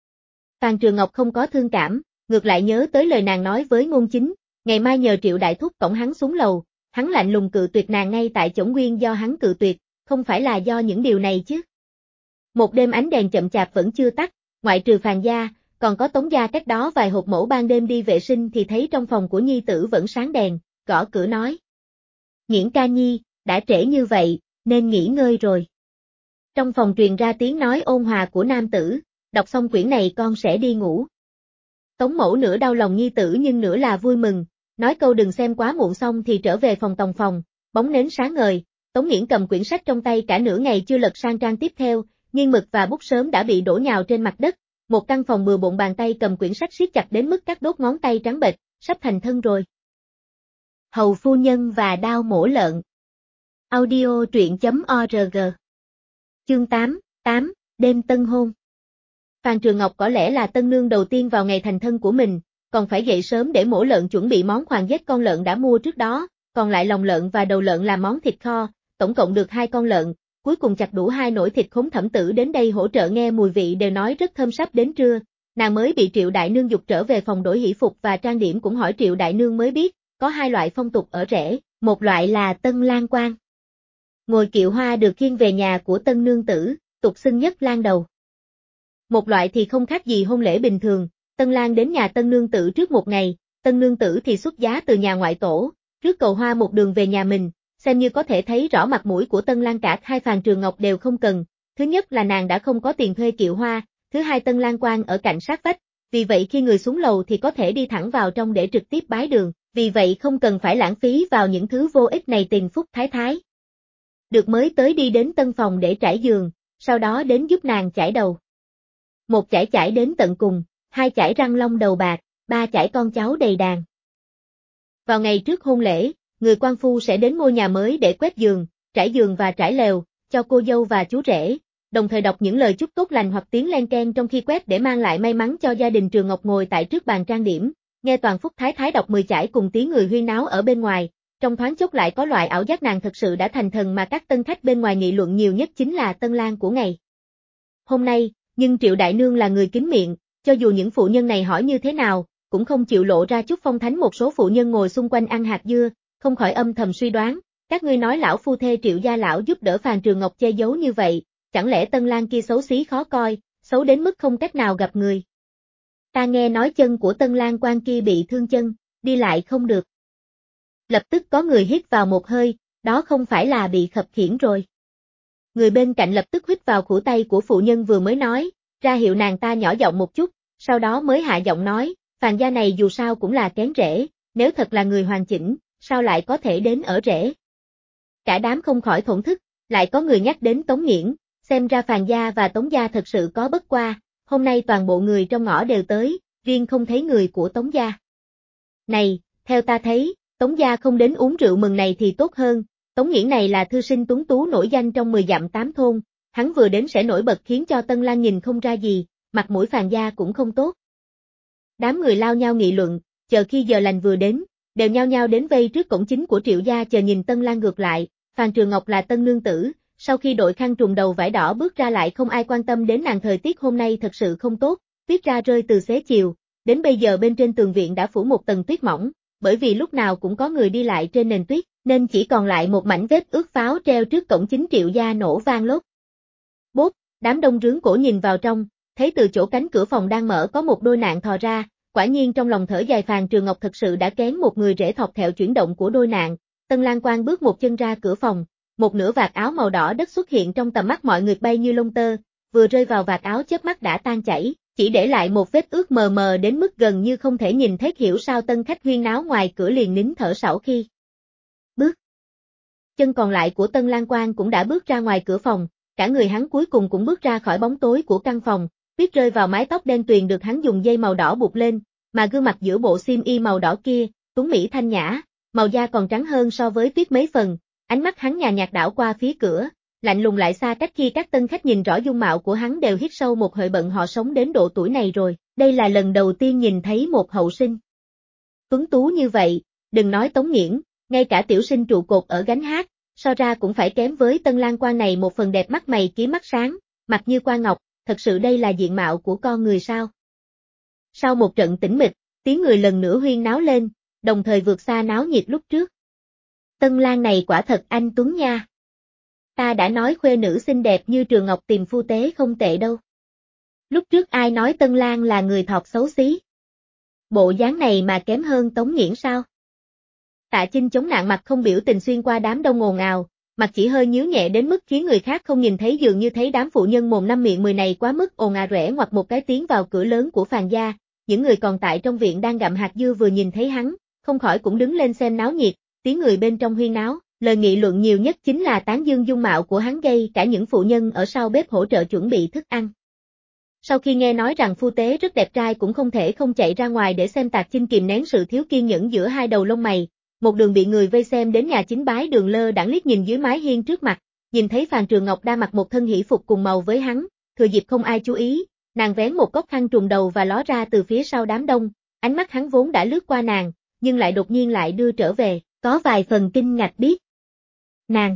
S1: Phan Trường Ngọc không có thương cảm, ngược lại nhớ tới lời nàng nói với Ngôn Chính, ngày mai nhờ Triệu đại thúc cõng hắn xuống lầu, hắn lạnh lùng cự tuyệt nàng ngay tại chỗ. Nguyên do hắn cự tuyệt, không phải là do những điều này chứ. Một đêm ánh đèn chậm chạp vẫn chưa tắt, ngoại trừ Phàn gia, còn có Tống gia cách đó vài hộp mẫu. Ban đêm đi vệ sinh thì thấy trong phòng của nhi tử vẫn sáng đèn, gõ cửa nói. Nghiễn ca nhi, đã trễ như vậy, nên nghỉ ngơi rồi. Trong phòng truyền ra tiếng nói ôn hòa của nam tử, đọc xong quyển này con sẽ đi ngủ. Tống mẫu nửa đau lòng nhi tử nhưng nửa là vui mừng, nói câu đừng xem quá muộn xong thì trở về phòng. Tòng phòng, bóng nến sáng ngời, Tống Nghiễn cầm quyển sách trong tay cả nửa ngày chưa lật sang trang tiếp theo, nghiêng mực và bút sớm đã bị đổ nhào trên mặt đất, một căn phòng bừa bộn. Bàn tay cầm quyển sách siết chặt đến mức các đốt ngón tay trắng bệch, sắp thành thân rồi. Hầu phu nhân và đao mổ lợn. Audio truyện.org. Chương 8, đêm tân hôn. Phan Trường Ngọc có lẽ là tân nương đầu tiên vào ngày thành thân của mình, còn phải dậy sớm để mổ lợn chuẩn bị món khoàn giết con lợn đã mua trước đó, còn lại lòng lợn và đầu lợn làm món thịt kho, tổng cộng được 2 con lợn, cuối cùng chặt đủ 2 nổi thịt khống. Thẩm Tử đến đây hỗ trợ nghe mùi vị đều nói rất thơm. Sắp đến trưa, nàng mới bị Triệu đại nương dục trở về phòng đổi hỷ phục và trang điểm. Cũng hỏi Triệu đại nương mới biết, có 2 loại phong tục ở rễ, một loại là tân lang quan. Ngồi kiệu hoa được khiêng về nhà của tân nương tử, tục xưng nhất lang đầu. Một loại thì không khác gì hôn lễ bình thường, tân lang đến nhà tân nương tử trước một ngày, tân nương tử thì xuất giá từ nhà ngoại tổ, rước cầu hoa một đường về nhà mình, xem như có thể thấy rõ mặt mũi của tân lang. Cả 2 Phan Trường Ngọc đều không cần, thứ nhất là nàng đã không có tiền thuê kiệu hoa, thứ hai tân lang quan ở cạnh sát vách, vì vậy khi người xuống lầu thì có thể đi thẳng vào trong để trực tiếp bái đường, vì vậy không cần phải lãng phí vào những thứ vô ích này. Tiền phúc thái thái được mới tới đi đến tân phòng để trải giường, sau đó đến giúp nàng chải đầu. Một chải chải đến tận cùng, 2 chải răng long đầu bạc, 3 chải con cháu đầy đàn. Vào ngày trước hôn lễ, người quan phu sẽ đến ngôi nhà mới để quét giường, trải giường và trải lều, cho cô dâu và chú rể, đồng thời đọc những lời chúc tốt lành hoặc tiếng len keng trong khi quét để mang lại may mắn cho gia đình Trường Ngọc ngồi tại trước bàn trang điểm, nghe Toàn Phúc Thái Thái đọc 10 chải cùng tiếng người huyên náo ở bên ngoài, trong thoáng chốc lại có loại ảo giác nàng thật sự đã thành thần mà các tân khách bên ngoài nghị luận nhiều nhất chính là tân lang của ngày hôm nay, nhưng Triệu Đại Nương là người kín miệng, cho dù những phụ nhân này hỏi như thế nào, cũng không chịu lộ ra chút phong thánh. Một số phụ nhân ngồi xung quanh ăn hạt dưa, không khỏi âm thầm suy đoán, các ngươi nói lão phu thê Triệu gia lão giúp đỡ Phàn Trường Ngọc che giấu như vậy, chẳng lẽ tân lang kia xấu xí khó coi, xấu đến mức không cách nào gặp người. Ta nghe nói chân của tân lang quan kia bị thương chân, đi lại không được. Lập tức có người hít vào một hơi, đó không phải là bị khập khiễng rồi. Người bên cạnh lập tức hít vào khuỷu tay của phụ nhân vừa mới nói, ra hiệu nàng ta nhỏ giọng một chút, sau đó mới hạ giọng nói, Phàn gia này dù sao cũng là kén rễ, nếu thật là người hoàn chỉnh, sao lại có thể đến ở rễ. Cả đám không khỏi thổn thức, lại có người nhắc đến Tống Nghiễn, xem ra Phàn gia và Tống gia thật sự có bất qua, hôm nay toàn bộ người trong ngõ đều tới, riêng không thấy người của Tống gia. Này, theo ta thấy, Tống gia không đến uống rượu mừng này thì tốt hơn, Tống Nghiễn này là thư sinh tuấn tú nổi danh trong 10 dặm 8 thôn, hắn vừa đến sẽ nổi bật khiến cho Tân Lang nhìn không ra gì, mặt mũi Phàn gia cũng không tốt. Đám người lao nhau nghị luận, chờ khi giờ lành vừa đến, đều nhao nhao đến vây trước cổng chính của Triệu gia chờ nhìn Tân Lang ngược lại, Phàn Trường Ngọc là tân nương tử, sau khi đội khăn trùm đầu vải đỏ bước ra lại không ai quan tâm đến nàng. Thời tiết hôm nay thật sự không tốt, tuyết ra rơi từ xế chiều, đến bây giờ bên trên tường viện đã phủ một tầng tuyết mỏng, bởi vì lúc nào cũng có người đi lại trên nền tuyết, nên chỉ còn lại một mảnh vết ướt pháo treo trước cổng chính Triệu gia nổ vang lốt. Bốp, đám đông rướng cổ nhìn vào trong, thấy từ chỗ cánh cửa phòng đang mở có một đôi nạn thò ra, quả nhiên trong lòng thở dài Phàn Trường Ngọc thật sự đã kén một người rễ thọc theo chuyển động của đôi nạn. Tân Lang Quan bước một chân ra cửa phòng, một nửa vạt áo màu đỏ đất xuất hiện trong tầm mắt mọi người bay như lông tơ, vừa rơi vào vạt áo chớp mắt đã tan chảy, chỉ để lại một vết ướt mờ mờ đến mức gần như không thể nhìn thấy. Hiểu sao tân khách huyên náo ngoài cửa liền nín thở sau khi bước chân còn lại của Tân Lang Quan cũng đã bước ra ngoài cửa phòng, cả người hắn cuối cùng cũng bước ra khỏi bóng tối của căn phòng, tuyết rơi vào mái tóc đen tuyền được hắn dùng dây màu đỏ buộc lên, mà gương mặt giữa bộ xiêm y màu đỏ kia, tuấn mỹ thanh nhã, màu da còn trắng hơn so với tuyết mấy phần, ánh mắt hắn nhàn nhạt đảo qua phía cửa, lạnh lùng lại xa cách. Khi các tân khách nhìn rõ dung mạo của hắn đều hít sâu một hơi, bận họ sống đến độ tuổi này rồi, đây là lần đầu tiên nhìn thấy một hậu sinh tuấn tú như vậy, đừng nói Tống Nghiễn, ngay cả tiểu sinh trụ cột ở gánh hát, so ra cũng phải kém với Tân Lang Quan này một phần. Đẹp mắt mày kiếm mắt sáng, mặt như qua ngọc, thật sự đây là diện mạo của con người sao? Sau một trận tĩnh mịch, tiếng người lần nữa huyên náo lên, đồng thời vượt xa náo nhiệt lúc trước. Tân Lang này quả thật anh tuấn nha. Ta đã nói khuê nữ xinh đẹp như Trường Ngọc tìm phu tế không tệ đâu. Lúc trước ai nói Tân Lang là người thọt xấu xí? Bộ dáng này mà kém hơn Tống Nghiễn sao? Tạ Chinh chống nạn mặt không biểu tình xuyên qua đám đông ồn ào, mặt chỉ hơi nhíu nhẹ đến mức khiến người khác không nhìn thấy, dường như thấy đám phụ nhân mồm năm miệng mười này quá mức ồn ào. Rẽ ngoặt một cái tiến vào cửa lớn của Phàn gia, những người còn tại trong viện đang gặm hạt dưa vừa nhìn thấy hắn, không khỏi cũng đứng lên xem náo nhiệt, tiếng người bên trong huyên náo, lời nghị luận nhiều nhất chính là tán dương dung mạo của hắn, gây cả những phụ nhân ở sau bếp hỗ trợ chuẩn bị thức ăn. Sau khi nghe nói rằng phu tế rất đẹp trai cũng không thể không chạy ra ngoài để xem. Tạc Chinh kìm nén sự thiếu kiên nhẫn giữa hai đầu lông mày, một đường bị người vây xem đến nhà chính bái đường lơ đãng liếc nhìn dưới mái hiên trước mặt, nhìn thấy Phàn Trường Ngọc đang mặc một thân hỷ phục cùng màu với hắn, thừa dịp không ai chú ý, nàng vén một góc khăn trùm đầu và ló ra từ phía sau đám đông, ánh mắt hắn vốn đã lướt qua nàng, nhưng lại đột nhiên lại đưa trở về, có vài phần kinh ngạc biết. Nàng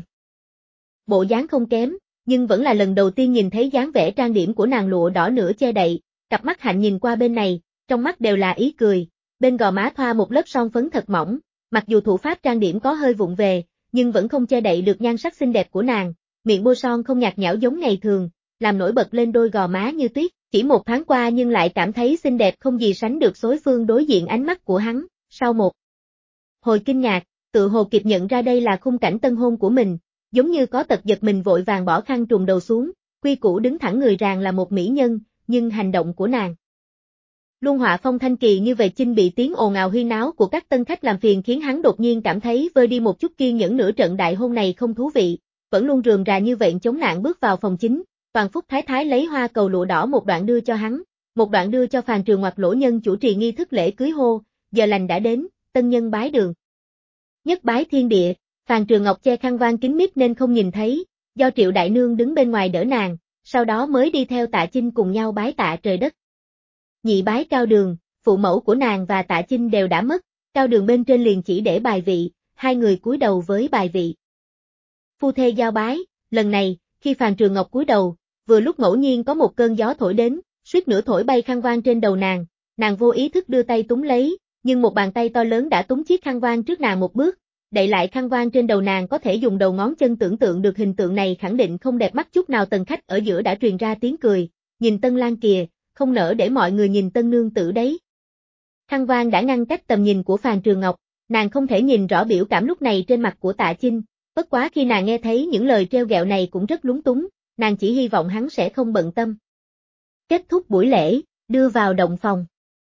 S1: bộ dáng không kém, nhưng vẫn là lần đầu tiên nhìn thấy dáng vẻ trang điểm của nàng, lụa đỏ nửa che đậy, cặp mắt hạnh nhìn qua bên này, trong mắt đều là ý cười, bên gò má thoa một lớp son phấn thật mỏng, mặc dù thủ pháp trang điểm có hơi vụng về, nhưng vẫn không che đậy được nhan sắc xinh đẹp của nàng, miệng bôi son không nhạt nhẽo giống ngày thường, làm nổi bật lên đôi gò má như tuyết, chỉ một thoáng qua nhưng lại cảm thấy xinh đẹp không gì sánh được. Đối phương đối diện ánh mắt của hắn, sau một hồi kinh ngạc, tự hồ kịp nhận ra đây là khung cảnh tân hôn của mình, giống như có tật giật mình vội vàng bỏ khăn trùm đầu xuống, quy củ đứng thẳng người, ràng là một mỹ nhân, nhưng hành động của nàng luôn họa phong thanh kỳ như vậy. Chinh bị tiếng ồn ào huyên náo của các tân khách làm phiền khiến hắn đột nhiên cảm thấy vơi đi một chút kiên nhẫn. Nửa trận đại hôn này không thú vị, vẫn luôn rườm rà như vậy. Chống nạn bước vào phòng chính, Toàn Phúc Thái Thái lấy hoa cầu lụa đỏ một đoạn đưa cho hắn, một đoạn đưa cho Phàn Trường Ngoặt lỗ nhân chủ trì nghi thức lễ cưới hô, giờ lành đã đến, tân nhân bái đường. Nhất bái thiên địa, Phàn Trường Ngọc che khăn van kín mít nên không nhìn thấy, do Triệu Đại Nương đứng bên ngoài đỡ nàng, sau đó mới đi theo Tạ Chinh cùng nhau bái tạ trời đất. Nhị bái Cao Đường, phụ mẫu của nàng và Tạ Chinh đều đã mất, Cao Đường bên trên liền chỉ để bài vị, hai người cúi đầu với bài vị. Phu thê giao bái, lần này, khi Phàn Trường Ngọc cúi đầu, vừa lúc ngẫu nhiên có một cơn gió thổi đến, suýt nữa thổi bay khăn voan trên đầu nàng vô ý thức đưa tay túm lấy, nhưng một bàn tay to lớn đã túm chiếc khăn voan trước nàng một bước, đậy lại khăn voan trên đầu nàng. Có thể dùng đầu ngón chân tưởng tượng được hình tượng này khẳng định không đẹp mắt chút nào. Tần khách ở giữa đã truyền ra tiếng cười, nhìn Tân Lang kìa, không nỡ để mọi người nhìn Tân nương tử đấy. Khăn voan đã ngăn cách tầm nhìn của Phàn Trường Ngọc, nàng không thể nhìn rõ biểu cảm lúc này trên mặt của Tạ Chinh, bất quá khi nàng nghe thấy những lời trêu ghẹo này cũng rất lúng túng, nàng chỉ hy vọng hắn sẽ không bận tâm. Kết thúc buổi lễ, đưa vào động phòng.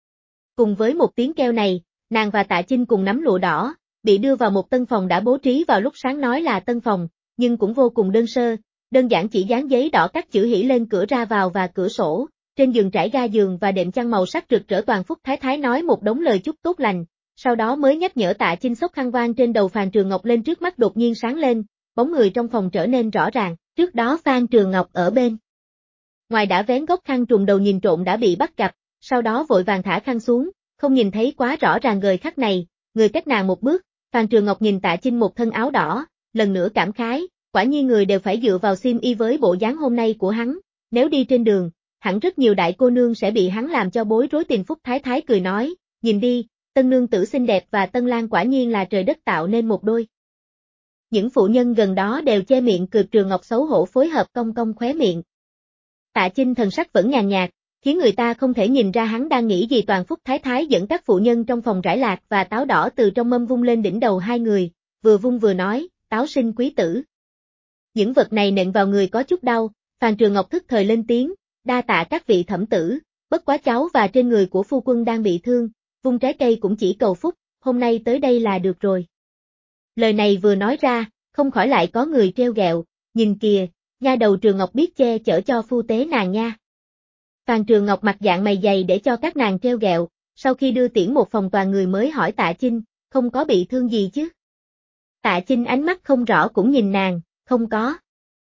S1: Cùng với một tiếng kêu này, nàng và Tạ Chinh cùng nắm lụa đỏ, bị đưa vào một tân phòng đã bố trí vào lúc sáng nói là tân phòng, nhưng cũng vô cùng đơn sơ, đơn giản chỉ dán giấy đỏ các chữ hỉ lên cửa ra vào và cửa sổ, trên giường trải ga giường và đệm chăn màu sắc rực rỡ. Toàn Phúc Thái Thái nói một đống lời chúc tốt lành, sau đó mới nhắc nhở Tạ Chinh xốc khăn voan trên đầu Phàn Trường Ngọc lên. Trước mắt đột nhiên sáng lên, bóng người trong phòng trở nên rõ ràng, trước đó Phàn Trường Ngọc ở bên ngoài đã vén góc khăn trùm đầu nhìn trộm đã bị bắt gặp, sau đó vội vàng thả khăn xuống, không nhìn thấy quá rõ ràng gời khắc này, người cách nàng một bước. Phàn Trường Ngọc nhìn Tạ Chinh một thân áo đỏ, lần nữa cảm khái, quả nhiên người đều phải dựa vào xiêm y. Với bộ dáng hôm nay của hắn, nếu đi trên đường, hẳn rất nhiều đại cô nương sẽ bị hắn làm cho bối rối. Tiền Phúc Thái Thái cười nói, nhìn đi, Tân nương tử xinh đẹp và Tân Lang quả nhiên là trời đất tạo nên một đôi. Những phụ nhân gần đó đều che miệng cười. Trường Ngọc xấu hổ phối hợp cong cong khóe miệng. Tạ Chinh thần sắc vẫn nhàn nhạt, khiến người ta không thể nhìn ra hắn đang nghĩ gì. Toàn Phúc Thái Thái dẫn các phụ nhân trong phòng rải lạc và táo đỏ từ trong mâm vung lên đỉnh đầu hai người, vừa vung vừa nói, táo sinh quý tử. Những vật này nện vào người có chút đau, Phàn Trường Ngọc thức thời lên tiếng, đa tạ các vị thẩm tử, bất quá cháu và trên người của phu quân đang bị thương, vung trái cây cũng chỉ cầu phúc, hôm nay tới đây là được rồi. Lời này vừa nói ra, không khỏi lại có người trêu ghẹo, nhìn kìa, nha đầu Trường Ngọc biết che chở cho phu tế nàng nha. Phàn Trường Ngọc mặt dạng mày dày để cho các nàng trêu ghẹo, sau khi đưa tiễn một phòng toàn người mới hỏi Tạ Chinh, không có bị thương gì chứ? Tạ Chinh ánh mắt không rõ cũng nhìn nàng, không có.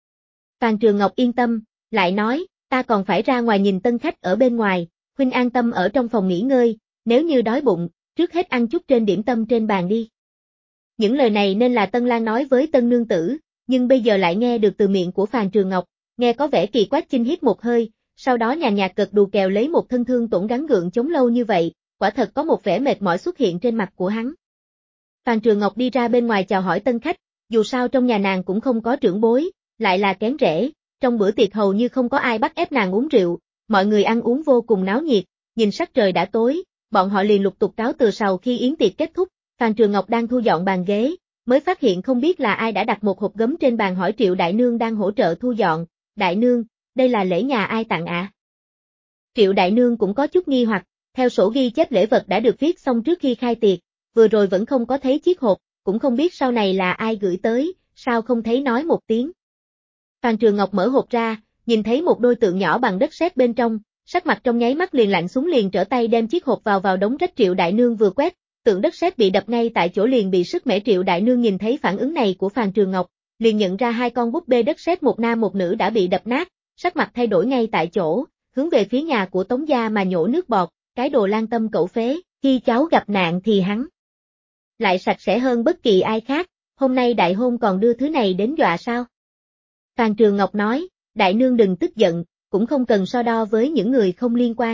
S1: Phàn Trường Ngọc yên tâm, lại nói, ta còn phải ra ngoài nhìn tân khách ở bên ngoài, huynh an tâm ở trong phòng nghỉ ngơi, nếu như đói bụng, trước hết ăn chút trên điểm tâm trên bàn đi. Những lời này nên là Tân Lang nói với Tân nương tử, nhưng bây giờ lại nghe được từ miệng của Phàn Trường Ngọc, nghe có vẻ kỳ quái. Chinh hít một hơi, sau đó nhàn nhạt gật đù kèo lấy một thân thương tổn gắng gượng chống lâu như vậy, quả thật có một vẻ mệt mỏi xuất hiện trên mặt của hắn. Phàn Trường Ngọc đi ra bên ngoài chào hỏi tân khách, dù sao trong nhà nàng cũng không có trưởng bối, lại là kén rể, trong bữa tiệc hầu như không có ai bắt ép nàng uống rượu, mọi người ăn uống vô cùng náo nhiệt, nhìn sắc trời đã tối, bọn họ liền lục tục cáo từ. Sau khi yến tiệc kết thúc, Phàn Trường Ngọc đang thu dọn bàn ghế, mới phát hiện không biết là ai đã đặt một hộp gấm trên bàn, hỏi Triệu Đại Nương đang hỗ trợ thu dọn, Đại Nương, đây là lễ nhà ai tặng ạ? Triệu Đại Nương cũng có chút nghi hoặc, theo sổ ghi chép lễ vật đã được viết xong trước khi khai tiệc, vừa rồi vẫn không có thấy chiếc hộp, cũng không biết sau này là ai gửi tới, sao không thấy nói một tiếng. Phàn Trường Ngọc mở hộp ra, nhìn thấy một đôi tượng nhỏ bằng đất sét bên trong, sắc mặt trong nháy mắt liền lạnh xuống, liền trở tay đem chiếc hộp vào đống rách. Triệu Đại Nương vừa quét, tượng đất sét bị đập ngay tại chỗ liền bị sứt mẻ. Triệu Đại Nương nhìn thấy phản ứng này của Phàn Trường Ngọc, liền nhận ra hai con búp bê đất sét một nam một nữ đã bị đập nát, sắc mặt thay đổi ngay tại chỗ, hướng về phía nhà của Tống gia mà nhổ nước bọt, cái đồ lang tâm cẩu phế, khi cháu gặp nạn thì hắn lại sạch sẽ hơn bất kỳ ai khác, hôm nay đại hôn còn đưa thứ này đến dọa sao? Phàn Trường Ngọc nói, Đại Nương đừng tức giận, cũng không cần so đo với những người không liên quan.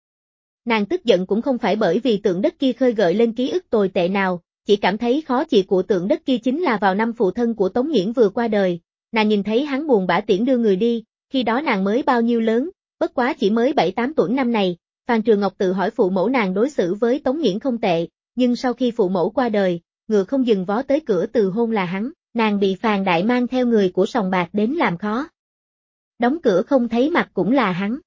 S1: Nàng tức giận cũng không phải bởi vì tượng đất kia khơi gợi lên ký ức tồi tệ nào, chỉ cảm thấy khó chịu. Của tượng đất kia chính là vào năm phụ thân của Tống Nghiễn vừa qua đời, nàng nhìn thấy hắn buồn bã tiễn đưa người đi, khi đó nàng mới bao nhiêu lớn, bất quá chỉ mới 7-8 tuổi. Năm này, Phàn Trường Ngọc tự hỏi phụ mẫu nàng đối xử với Tống Nghiễn không tệ, nhưng sau khi phụ mẫu qua đời, ngựa không dừng vó tới cửa từ hôn là hắn, nàng bị Phàn Đại mang theo người của sòng bạc đến làm khó. Đóng cửa không thấy mặt cũng là hắn.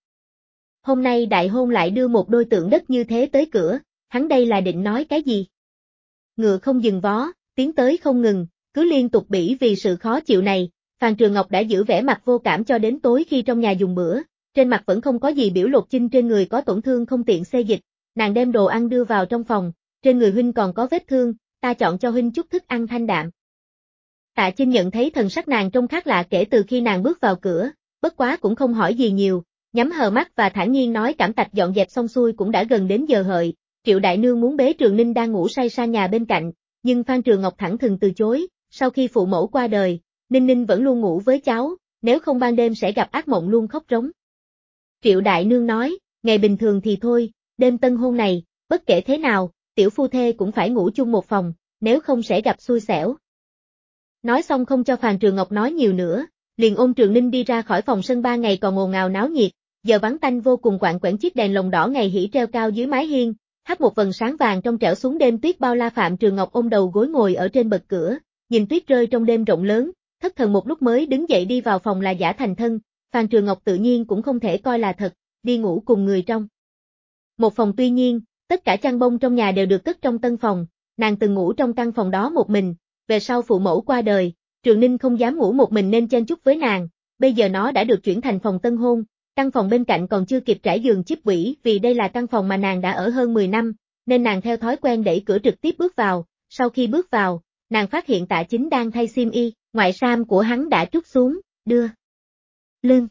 S1: Hôm nay đại hôn lại đưa một đôi tượng đất như thế tới cửa, hắn đây là định nói cái gì? Ngựa không dừng vó, tiến tới không ngừng, cứ liên tục bỉ vì sự khó chịu này, Phàn Trường Ngọc đã giữ vẻ mặt vô cảm cho đến tối khi trong nhà dùng bữa, trên mặt vẫn không có gì biểu lộ. Chinh trên người có tổn thương không tiện xê dịch, nàng đem đồ ăn đưa vào trong phòng, trên người huynh còn có vết thương, ta chọn cho huynh chút thức ăn thanh đạm. Tạ Chinh nhận thấy thần sắc nàng trông khác lạ kể từ khi nàng bước vào cửa, bất quá cũng không hỏi gì nhiều, nhắm hờ mắt và thản nhiên nói cảm tạch dọn dẹp xong xuôi cũng đã gần đến giờ hợi, Triệu đại nương muốn bế Trường Ninh đang ngủ say sang nhà bên cạnh, nhưng Phan Trường Ngọc thẳng thừng từ chối, sau khi phụ mẫu qua đời, Ninh Ninh vẫn luôn ngủ với cháu, nếu không ban đêm sẽ gặp ác mộng luôn khóc rống. Triệu đại nương nói, ngày bình thường thì thôi, đêm tân hôn này, bất kể thế nào, tiểu phu thê cũng phải ngủ chung một phòng, nếu không sẽ gặp xui xẻo. Nói xong không cho Phan Trường Ngọc nói nhiều nữa, liền ôm Trường Ninh đi ra khỏi phòng sân 3 ngày còn ồn ào náo nhiệt, giờ vắng tanh vô cùng quạng quẽn chiếc đèn lồng đỏ ngày hỉ treo cao dưới mái hiên, hắt một vầng sáng vàng trong trẻo xuống đêm tuyết bao la. Phạm Trường Ngọc ôm đầu gối ngồi ở trên bậc cửa, nhìn tuyết rơi trong đêm rộng lớn, thất thần một lúc mới đứng dậy đi vào phòng là giả thành thân, Phan Trường Ngọc tự nhiên cũng không thể coi là thật, đi ngủ cùng người trong một phòng. Tuy nhiên, tất cả chăn bông trong nhà đều được cất trong tân phòng, nàng từng ngủ trong căn phòng đó một mình, về sau phụ mẫu qua đời, Trường Ninh không dám ngủ một mình nên chen chúc với nàng, bây giờ nó đã được chuyển thành phòng tân hôn, căn phòng bên cạnh còn chưa kịp trải giường chíp quỷ vì đây là căn phòng mà nàng đã ở hơn 10 năm, nên nàng theo thói quen đẩy cửa trực tiếp bước vào, sau khi bước vào, nàng phát hiện Tạ Chính đang thay xiêm y, ngoại sam của hắn đã trút xuống, đưa lưng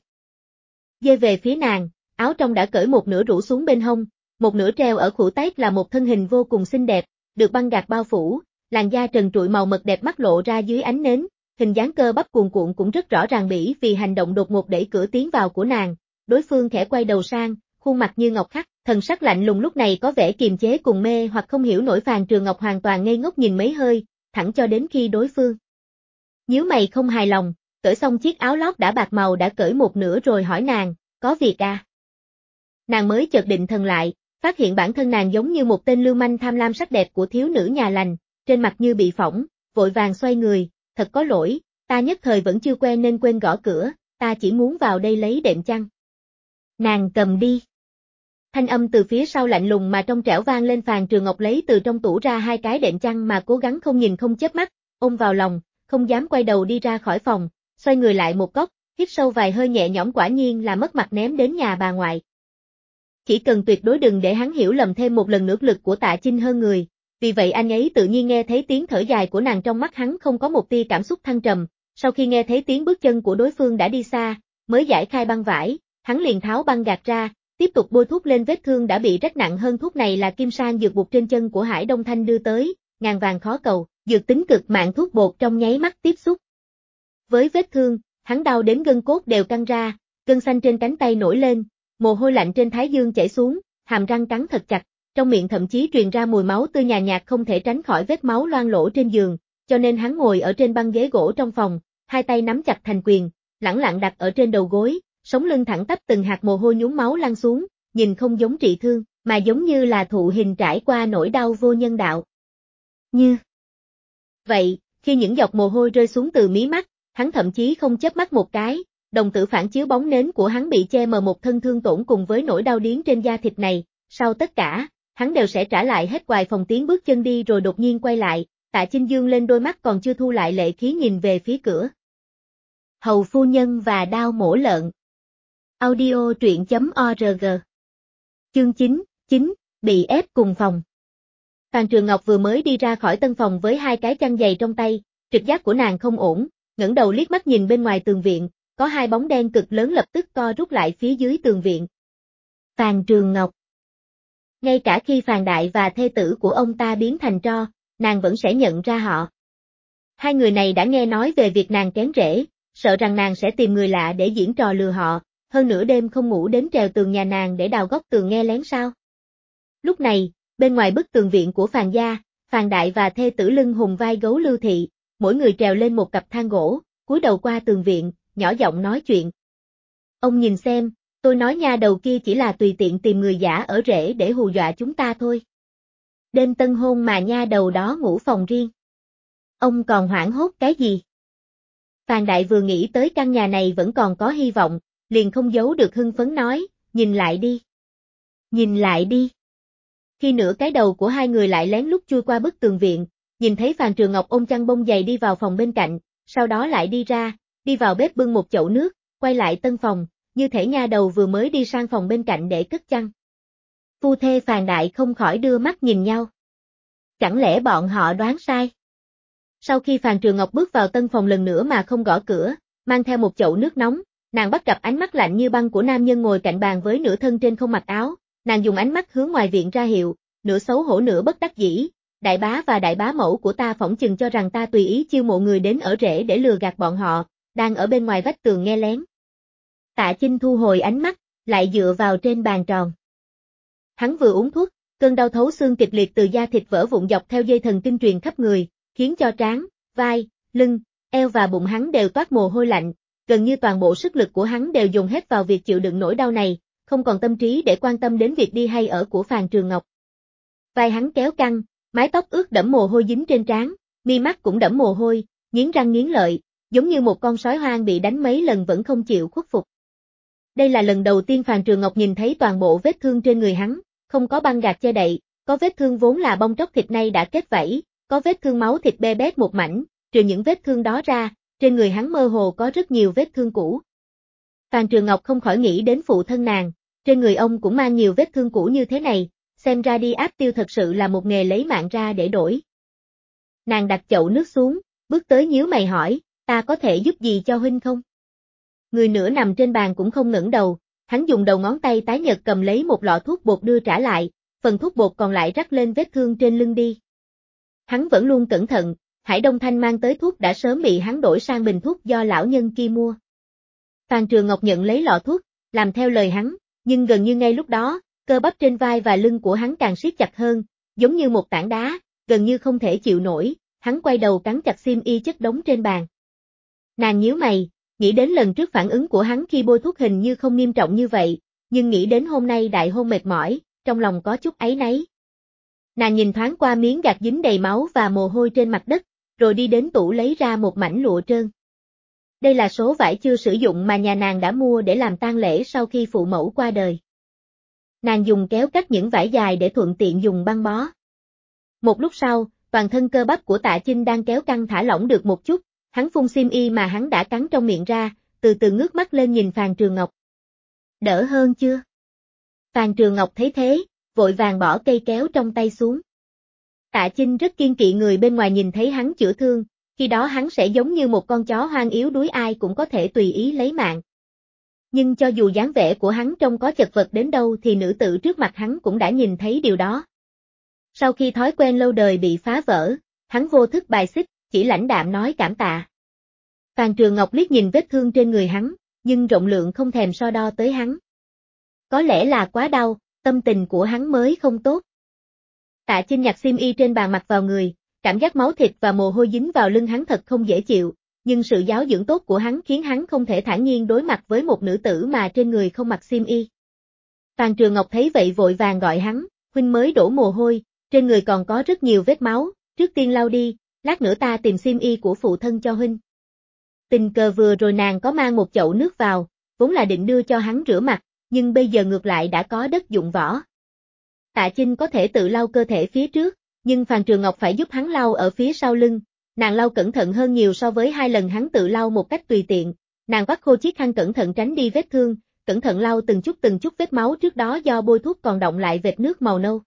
S1: dê về phía nàng, áo trong đã cởi một nửa rủ xuống bên hông, một nửa treo ở khuỷu tay là một thân hình vô cùng xinh đẹp, được băng gạc bao phủ, làn da trần trụi màu mật đẹp mắt lộ ra dưới ánh nến, hình dáng cơ bắp cuồn cuộn cũng rất rõ ràng bỉ vì hành động đột ngột đẩy cửa tiến vào của nàng, đối phương khẽ quay đầu sang, khuôn mặt như ngọc khắc, thần sắc lạnh lùng lúc này có vẻ kiềm chế cùng mê hoặc không hiểu nổi. Phan Trường Ngọc hoàn toàn ngây ngốc nhìn mấy hơi, thẳng cho đến khi đối phương nhíu mày không hài lòng, cởi xong chiếc áo lót đã bạc màu đã cởi một nửa rồi hỏi nàng, có việc à? Nàng mới chợt định thần lại, phát hiện bản thân nàng giống như một tên lưu manh tham lam sắc đẹp của thiếu nữ nhà lành, trên mặt như bị phỏng, vội vàng xoay người, thật có lỗi, ta nhất thời vẫn chưa quen nên quên gõ cửa, ta chỉ muốn vào đây lấy đệm chăn. Nàng cầm đi. Thanh âm từ phía sau lạnh lùng mà trong trẻo vang lên. Phan Trường Ngọc lấy từ trong tủ ra 2 cái đệm chăn mà cố gắng không nhìn không chớp mắt, ôm vào lòng, không dám quay đầu đi ra khỏi phòng, xoay người lại một góc, hít sâu vài hơi nhẹ nhõm quả nhiên là mất mặt ném đến nhà bà ngoại. Chỉ cần tuyệt đối đừng để hắn hiểu lầm thêm một lần nữa lực của Tạ Chinh hơn người, vì vậy anh ấy tự nhiên nghe thấy tiếng thở dài của nàng, trong mắt hắn không có một tia cảm xúc thăng trầm, sau khi nghe thấy tiếng bước chân của đối phương đã đi xa, mới giải khai băng vải, hắn liền tháo băng gạt ra, tiếp tục bôi thuốc lên vết thương đã bị rách nặng hơn. Thuốc này là kim sang dược bột trên chân của Hải Đông Thanh đưa tới, ngàn vàng khó cầu, dược tính cực mạnh, thuốc bột trong nháy mắt tiếp xúc với vết thương, hắn đau đến gân cốt đều căng ra, gân xanh trên cánh tay nổi lên, mồ hôi lạnh trên thái dương chảy xuống, hàm răng cắn thật chặt, trong miệng thậm chí truyền ra mùi máu tươi nhàn nhạt, không thể tránh khỏi vết máu loang lổ trên giường, cho nên hắn ngồi ở trên băng ghế gỗ trong phòng, hai tay nắm chặt thành quyền, lẳng lặng đặt ở trên đầu gối, sống lưng thẳng tắp, từng hạt mồ hôi nhúng máu lăn xuống, nhìn không giống trị thương, mà giống như là thụ hình trải qua nỗi đau vô nhân đạo. Như vậy, khi những giọt mồ hôi rơi xuống từ mí mắt, hắn thậm chí không chớp mắt một cái, đồng tử phản chiếu bóng nến của hắn bị che mờ một thân thương tổn cùng với nỗi đau điếng trên da thịt này, sau tất cả, hắn đều sẽ trả lại hết. Vài phòng tiếng bước chân đi rồi đột nhiên quay lại, Tạ Chinh dương lên đôi mắt còn chưa thu lại lệ khí nhìn về phía cửa. Hầu phu nhân và đao mổ lợn. Audio truyện.org. Chương 9, bị ép cùng phòng. Phan Trường Ngọc vừa mới đi ra khỏi tân phòng với 2 cái chăn dày trong tay, trực giác của nàng không ổn, ngẩng đầu liếc mắt nhìn bên ngoài tường viện, có 2 bóng đen cực lớn lập tức co rút lại phía dưới tường viện. Phan Trường Ngọc. Ngay cả khi Phan Đại và thê tử của ông ta biến thành tro, nàng vẫn sẽ nhận ra họ. 2 người này đã nghe nói về việc nàng kén rễ, sợ rằng nàng sẽ tìm người lạ để diễn trò lừa họ, hơn nửa đêm không ngủ đến trèo tường nhà nàng để đào góc tường nghe lén sao. Lúc này, bên ngoài bức tường viện của Phan gia, Phan Đại và thê tử lưng hùng vai gấu Lưu Thị, mỗi người trèo lên một cặp thang gỗ, cúi đầu qua tường viện, nhỏ giọng nói chuyện. Ông nhìn xem, tôi nói nha đầu kia chỉ là tùy tiện tìm người giả ở rễ để hù dọa chúng ta thôi. Đêm tân hôn mà nha đầu đó ngủ phòng riêng. Ông còn hoảng hốt cái gì? Phan Đại vừa nghĩ tới căn nhà này vẫn còn có hy vọng, liền không giấu được hưng phấn nói, nhìn lại đi. Nhìn lại đi. Khi nửa cái đầu của 2 người lại lén lút chui qua bức tường viện, nhìn thấy Phan Trường Ngọc ôm chăn bông dày đi vào phòng bên cạnh, sau đó lại đi ra, đi vào bếp bưng một chậu nước, quay lại tân phòng, như thể nha đầu vừa mới đi sang phòng bên cạnh để cất chăn. Phu thê Phan Đại không khỏi đưa mắt nhìn nhau. Chẳng lẽ bọn họ đoán sai? Sau khi Phan Trường Ngọc bước vào tân phòng lần nữa mà không gõ cửa, mang theo một chậu nước nóng, Nàng bắt gặp ánh mắt lạnh như băng của nam nhân ngồi cạnh bàn với nửa thân trên không mặc áo, nàng dùng ánh mắt hướng ngoài viện ra hiệu, nửa xấu hổ nửa bất đắc dĩ, đại bá và đại bá mẫu của ta phỏng chừng cho rằng ta tùy ý chiêu mộ người đến ở rể để lừa gạt bọn họ, đang ở bên ngoài vách tường nghe lén. Tạ Chinh thu hồi ánh mắt, lại dựa vào trên bàn tròn. Hắn vừa uống thuốc, cơn đau thấu xương kịch liệt từ da thịt vỡ vụn dọc theo dây thần kinh truyền khắp người, khiến cho trán, vai, lưng, eo và bụng hắn đều toát mồ hôi lạnh, gần như toàn bộ sức lực của hắn đều dùng hết vào việc chịu đựng nỗi đau này, không còn tâm trí để quan tâm đến việc đi hay ở của Phàn Trường Ngọc. Vai hắn kéo căng, mái tóc ướt đẫm mồ hôi dính trên trán, mi mắt cũng đẫm mồ hôi, nghiến răng nghiến lợi, giống như một con sói hoang bị đánh mấy lần vẫn không chịu khuất phục. Đây là lần đầu tiên Phàn Trường Ngọc nhìn thấy toàn bộ vết thương trên người hắn, không có băng gạc che đậy, có vết thương vốn là bong tróc thịt nay đã kết vảy, có vết thương máu thịt be bét một mảnh, trừ những vết thương đó ra, trên người hắn mơ hồ có rất nhiều vết thương cũ. Phàn Trường Ngọc không khỏi nghĩ đến phụ thân nàng, trên người ông cũng mang nhiều vết thương cũ như thế này, xem ra đi áp tiêu thật sự là một nghề lấy mạng ra để đổi. Nàng đặt chậu nước xuống, bước tới nhíu mày hỏi, ta có thể giúp gì cho huynh không? Người nửa nằm trên bàn cũng không ngẩng đầu, hắn dùng đầu ngón tay tái nhợt cầm lấy một lọ thuốc bột đưa trả lại, phần thuốc bột còn lại rắc lên vết thương trên lưng đi. Hắn vẫn luôn cẩn thận, Hải Đông Thanh mang tới thuốc đã sớm bị hắn đổi sang bình thuốc do lão nhân kia mua. Phàn Trường Ngọc nhận lấy lọ thuốc, làm theo lời hắn, nhưng gần như ngay lúc đó, cơ bắp trên vai và lưng của hắn càng siết chặt hơn, giống như một tảng đá, gần như không thể chịu nổi, hắn quay đầu cắn chặt xiêm y chất đống trên bàn. Nàng nhíu mày, nghĩ đến lần trước phản ứng của hắn khi bôi thuốc hình như không nghiêm trọng như vậy, nhưng nghĩ đến hôm nay đại hôn mệt mỏi, trong lòng có chút áy náy. Nàng nhìn thoáng qua miếng gạc dính đầy máu và mồ hôi trên mặt đất, rồi đi đến tủ lấy ra một mảnh lụa trơn. Đây là số vải chưa sử dụng mà nhà nàng đã mua để làm tang lễ sau khi phụ mẫu qua đời. Nàng dùng kéo cắt những vải dài để thuận tiện dùng băng bó. Một lúc sau, toàn thân cơ bắp của Tạ Chinh đang kéo căng thả lỏng được một chút, hắn phun xiêm y mà hắn đã cắn trong miệng ra, từ từ ngước mắt lên nhìn Phàn Trường Ngọc. Đỡ hơn chưa? Phàn Trường Ngọc thấy thế, vội vàng bỏ cây kéo trong tay xuống. Tạ Chinh rất kiêng kỵ người bên ngoài nhìn thấy hắn chữa thương, khi đó hắn sẽ giống như một con chó hoang yếu đuối ai cũng có thể tùy ý lấy mạng. Nhưng cho dù dáng vẻ của hắn trông có chật vật đến đâu thì nữ tử trước mặt hắn cũng đã nhìn thấy điều đó. Sau khi thói quen lâu đời bị phá vỡ, hắn vô thức bài xích, chỉ lãnh đạm nói cảm tạ. Phàn Trường Ngọc liếc nhìn vết thương trên người hắn, nhưng rộng lượng không thèm so đo tới hắn. Có lẽ là quá đau, tâm tình của hắn mới không tốt. Tạ Chinh nhặt xiêm y trên bàn mặc vào người, cảm giác máu thịt và mồ hôi dính vào lưng hắn thật không dễ chịu, nhưng sự giáo dưỡng tốt của hắn khiến hắn không thể thản nhiên đối mặt với một nữ tử mà trên người không mặc xiêm y. Phàn Trường Ngọc thấy vậy vội vàng gọi hắn, huynh mới đổ mồ hôi, trên người còn có rất nhiều vết máu, trước tiên lau đi, lát nữa ta tìm xiêm y của phụ thân cho huynh. Tình cờ vừa rồi nàng có mang một chậu nước vào, vốn là định đưa cho hắn rửa mặt, nhưng bây giờ ngược lại đã có đất dụng võ. Tạ Chinh có thể tự lau cơ thể phía trước, nhưng Phàn Trường Ngọc phải giúp hắn lau ở phía sau lưng, nàng lau cẩn thận hơn nhiều so với 2 lần hắn tự lau một cách tùy tiện, nàng vắt khô chiếc khăn cẩn thận tránh đi vết thương, cẩn thận lau từng chút vết máu trước đó do bôi thuốc còn đọng lại vệt nước màu nâu.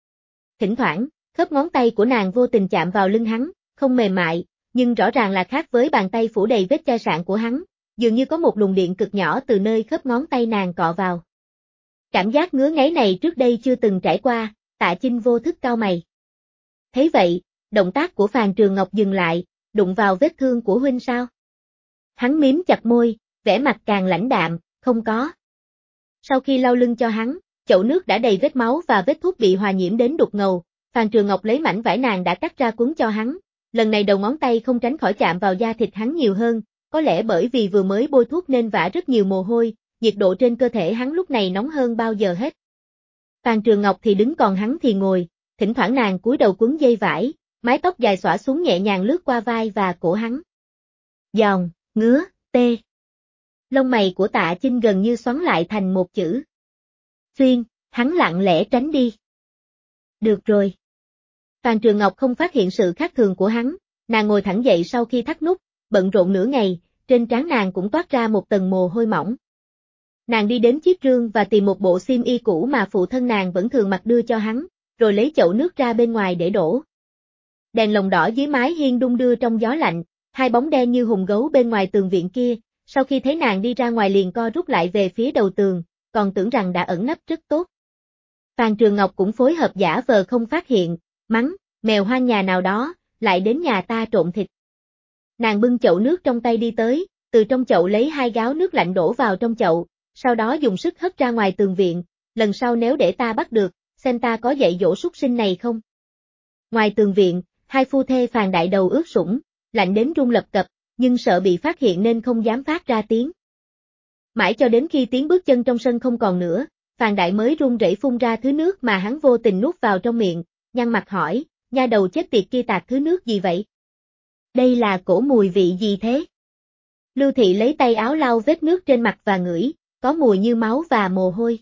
S1: Thỉnh thoảng, khớp ngón tay của nàng vô tình chạm vào lưng hắn, không mềm mại, nhưng rõ ràng là khác với bàn tay phủ đầy vết chai sạn của hắn, dường như có một luồng điện cực nhỏ từ nơi khớp ngón tay nàng cọ vào. Cảm giác ngứa ngáy này trước đây chưa từng trải qua, Tạ Chinh vô thức cau mày. Thấy vậy, động tác của Phàn Trường Ngọc dừng lại, đụng vào vết thương của huynh sao? Hắn miếm chặt môi, vẻ mặt càng lãnh đạm, không có. Sau khi lau lưng cho hắn, chậu nước đã đầy vết máu và vết thuốc bị hòa nhiễm đến đục ngầu, Phàn Trường Ngọc lấy mảnh vải nàng đã cắt ra cuốn cho hắn, lần này đầu ngón tay không tránh khỏi chạm vào da thịt hắn nhiều hơn, có lẽ bởi vì vừa mới bôi thuốc nên vã rất nhiều mồ hôi, nhiệt độ trên cơ thể hắn lúc này nóng hơn bao giờ hết. Phàn Trường Ngọc thì đứng còn hắn thì ngồi, thỉnh thoảng nàng cúi đầu quấn dây vải, mái tóc dài xõa xuống nhẹ nhàng lướt qua vai và cổ hắn. Giòn, ngứa, tê. Lông mày của Tạ Chinh gần như xoắn lại thành một chữ. Xuyên, hắn lặng lẽ tránh đi. Được rồi. Phàn Trường Ngọc không phát hiện sự khác thường của hắn, nàng ngồi thẳng dậy sau khi thắt nút, bận rộn nửa ngày, trên trán nàng cũng toát ra một tầng mồ hôi mỏng. Nàng đi đến chiếc rương và tìm một bộ xiêm y cũ mà phụ thân nàng vẫn thường mặc đưa cho hắn, rồi lấy chậu nước ra bên ngoài để đổ. Đèn lồng đỏ dưới mái hiên đung đưa trong gió lạnh, 2 bóng đen như hùng gấu bên ngoài tường viện kia, sau khi thấy nàng đi ra ngoài liền co rút lại về phía đầu tường, còn tưởng rằng đã ẩn nấp rất tốt. Phàn Trường Ngọc cũng phối hợp giả vờ không phát hiện, mắng, mèo hoang nhà nào đó, lại đến nhà ta trộn thịt. Nàng bưng chậu nước trong tay đi tới, từ trong chậu lấy 2 gáo nước lạnh đổ vào trong chậu, sau đó dùng sức hất ra ngoài tường viện, lần sau nếu để ta bắt được, xem ta có dạy dỗ súc sinh này không. Ngoài tường viện, hai phu thê Phàn Đại đầu ướt sũng, lạnh đến run lập cập, nhưng sợ bị phát hiện nên không dám phát ra tiếng. Mãi cho đến khi tiếng bước chân trong sân không còn nữa, Phàn Đại mới run rẩy phun ra thứ nước mà hắn vô tình nuốt vào trong miệng, nhăn mặt hỏi, nha đầu chết tiệt kia tạt thứ nước gì vậy? Đây là cổ mùi vị gì thế? Lưu Thị lấy tay áo lau vết nước trên mặt và ngửi, có mùi như máu và mồ hôi.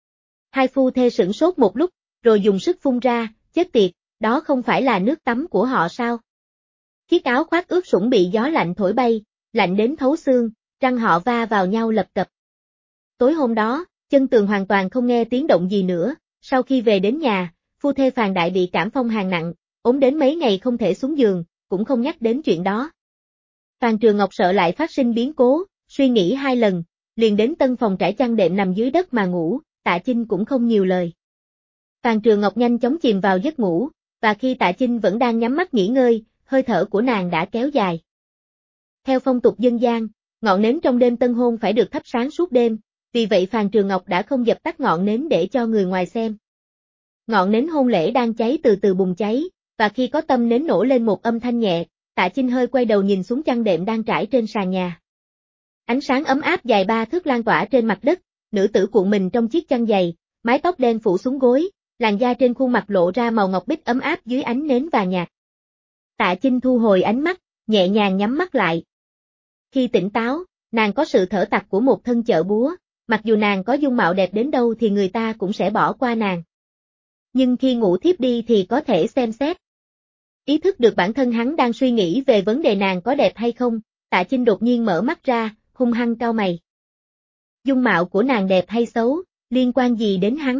S1: Hai phu thê sửng sốt một lúc, rồi dùng sức phun ra, chết tiệt, đó không phải là nước tắm của họ sao? Chiếc áo khoác ướt sũng bị gió lạnh thổi bay, lạnh đến thấu xương, răng họ va vào nhau lập cập. Tối hôm đó, chân tường hoàn toàn không nghe tiếng động gì nữa, sau khi về đến nhà, phu thê Phàn Đại bị cảm phong hàn nặng, ốm đến mấy ngày không thể xuống giường, cũng không nhắc đến chuyện đó. Phàn Trường Ngọc sợ lại phát sinh biến cố, suy nghĩ 2 lần, liền đến tân phòng trải chăn đệm nằm dưới đất mà ngủ, Tạ Chinh cũng không nhiều lời. Phàn Trường Ngọc nhanh chóng chìm vào giấc ngủ, và khi Tạ Chinh vẫn đang nhắm mắt nghỉ ngơi, hơi thở của nàng đã kéo dài. Theo phong tục dân gian, ngọn nến trong đêm tân hôn phải được thắp sáng suốt đêm, vì vậy Phàn Trường Ngọc đã không dập tắt ngọn nến để cho người ngoài xem. Ngọn nến hôn lễ đang cháy từ từ bùng cháy, và khi có tâm nến nổ lên một âm thanh nhẹ, Tạ Chinh hơi quay đầu nhìn xuống chăn đệm đang trải trên sàn nhà. Ánh sáng ấm áp dài 3 thước lan tỏa trên mặt đất, nữ tử cuộn mình trong chiếc chăn dày, mái tóc đen phủ xuống gối, làn da trên khuôn mặt lộ ra màu ngọc bích ấm áp dưới ánh nến vàng nhạt. Tạ Chinh thu hồi ánh mắt, nhẹ nhàng nhắm mắt lại. Khi tỉnh táo, nàng có sự thở tặc của một thân chợ búa, mặc dù nàng có dung mạo đẹp đến đâu thì người ta cũng sẽ bỏ qua nàng. Nhưng khi ngủ thiếp đi thì có thể xem xét. Ý thức được bản thân hắn đang suy nghĩ về vấn đề nàng có đẹp hay không, Tạ Chinh đột nhiên mở mắt ra, hung hăng cau mày. Dung mạo của nàng đẹp hay xấu, liên quan gì đến hắn?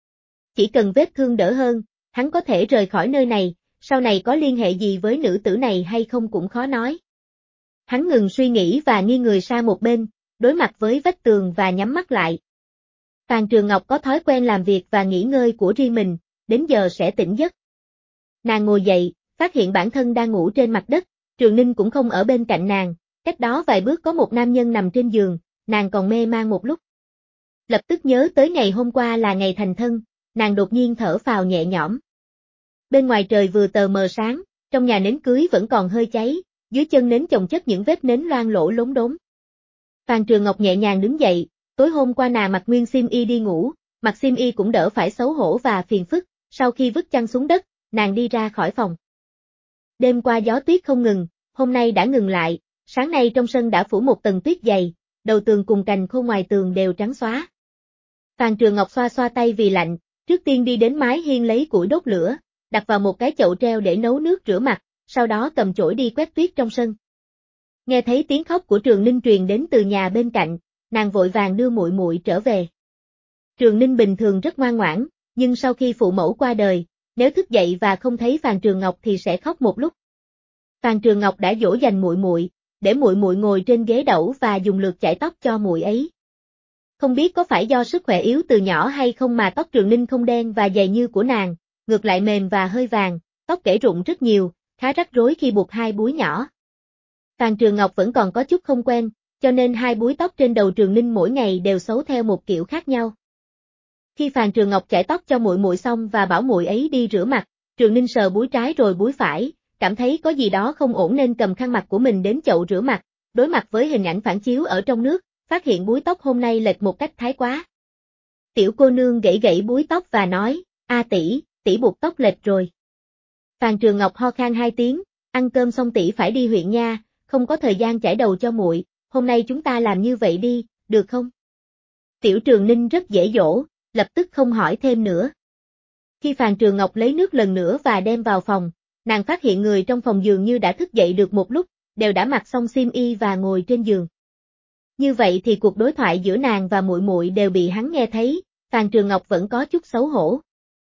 S1: Chỉ cần vết thương đỡ hơn, hắn có thể rời khỏi nơi này, sau này có liên hệ gì với nữ tử này hay không cũng khó nói. Hắn ngừng suy nghĩ và nghiêng người sang một bên, đối mặt với vách tường và nhắm mắt lại. Phàn Trường Ngọc có thói quen làm việc và nghỉ ngơi của riêng mình, đến giờ sẽ tỉnh giấc. Nàng ngồi dậy, phát hiện bản thân đang ngủ trên mặt đất, Trường Ninh cũng không ở bên cạnh nàng, cách đó vài bước có một nam nhân nằm trên giường, nàng còn mê man một lúc. Lập tức nhớ tới ngày hôm qua là ngày thành thân, nàng đột nhiên thở phào nhẹ nhõm. Bên ngoài trời vừa tờ mờ sáng, trong nhà nến cưới vẫn còn hơi cháy, dưới chân nến chồng chất những vết nến loang lổ lốm đốm. Phàn Trường Ngọc nhẹ nhàng đứng dậy, tối hôm qua nàng mặc nguyên xiêm y đi ngủ, mặc xiêm y cũng đỡ phải xấu hổ và phiền phức, sau khi vứt chăn xuống đất, nàng đi ra khỏi phòng. Đêm qua gió tuyết không ngừng, hôm nay đã ngừng lại, sáng nay trong sân đã phủ một tầng tuyết dày, đầu tường cùng cành khô ngoài tường đều trắng xóa. Phàn Trường Ngọc xoa xoa tay vì lạnh, trước tiên đi đến mái hiên lấy củi đốt lửa, đặt vào một cái chậu treo để nấu nước rửa mặt, sau đó cầm chổi đi quét tuyết trong sân. Nghe thấy tiếng khóc của Trường Ninh truyền đến từ nhà bên cạnh, nàng vội vàng đưa muội muội trở về. Trường Ninh bình thường rất ngoan ngoãn, nhưng sau khi phụ mẫu qua đời, nếu thức dậy và không thấy Phàn Trường Ngọc thì sẽ khóc một lúc. Phàn Trường Ngọc đã dỗ dành muội muội, để muội muội ngồi trên ghế đẩu và dùng lược chải tóc cho muội ấy. Không biết có phải do sức khỏe yếu từ nhỏ hay không mà tóc Trường Ninh không đen và dày như của nàng, ngược lại mềm và hơi vàng, tóc kể rụng rất nhiều, khá rắc rối khi buộc 2 búi nhỏ. Phàn Trường Ngọc vẫn còn có chút không quen, cho nên 2 búi tóc trên đầu Trường Ninh mỗi ngày đều xấu theo một kiểu khác nhau. Khi Phàn Trường Ngọc chải tóc cho muội muội xong và bảo muội ấy đi rửa mặt, Trường Ninh sờ búi trái rồi búi phải, cảm thấy có gì đó không ổn nên cầm khăn mặt của mình đến chậu rửa mặt, đối mặt với hình ảnh phản chiếu ở trong nước, phát hiện búi tóc hôm nay lệch một cách thái quá. Tiểu cô nương gãy gãy búi tóc và nói, a tỷ, tỷ buộc tóc lệch rồi. Phàn Trường Ngọc ho khan 2 tiếng, ăn cơm xong tỷ phải đi huyện nha, không có thời gian chải đầu cho muội, hôm nay chúng ta làm như vậy đi, được không? Tiểu Trường Ninh rất dễ dỗ, lập tức không hỏi thêm nữa. Khi Phàn Trường Ngọc lấy nước lần nữa và đem vào phòng, nàng phát hiện người trong phòng dường như đã thức dậy được một lúc, đều đã mặc xong xiêm y và ngồi trên giường. Như vậy thì cuộc đối thoại giữa nàng và muội muội đều bị hắn nghe thấy, Phàn Trường Ngọc vẫn có chút xấu hổ.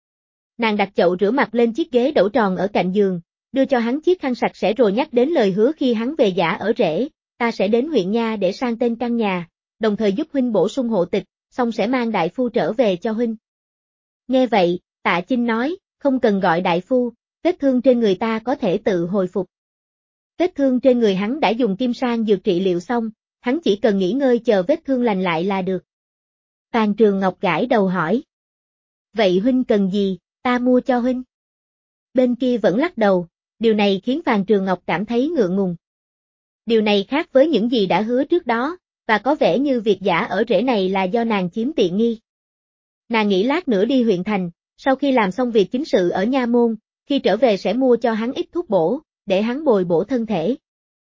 S1: Nàng đặt chậu rửa mặt lên chiếc ghế đẩu tròn ở cạnh giường, đưa cho hắn chiếc khăn sạch sẽ rồi nhắc đến lời hứa khi hắn về giã ở rễ, ta sẽ đến huyện nha để sang tên căn nhà, đồng thời giúp huynh bổ sung hộ tịch, xong sẽ mang đại phu trở về cho huynh. Nghe vậy, Tạ Chinh nói, không cần gọi đại phu, vết thương trên người ta có thể tự hồi phục. Vết thương trên người hắn đã dùng kim sang dược trị liệu xong, hắn chỉ cần nghỉ ngơi chờ vết thương lành lại là được. Phan Trường Ngọc gãi đầu hỏi. Vậy huynh cần gì, ta mua cho huynh. Bên kia vẫn lắc đầu, điều này khiến Phan Trường Ngọc cảm thấy ngượng ngùng. Điều này khác với những gì đã hứa trước đó, và có vẻ như việc giả ở rễ này là do nàng chiếm tiện nghi. Nàng nghĩ lát nữa đi huyện thành, sau khi làm xong việc chính sự ở nha môn, khi trở về sẽ mua cho hắn ít thuốc bổ, để hắn bồi bổ thân thể.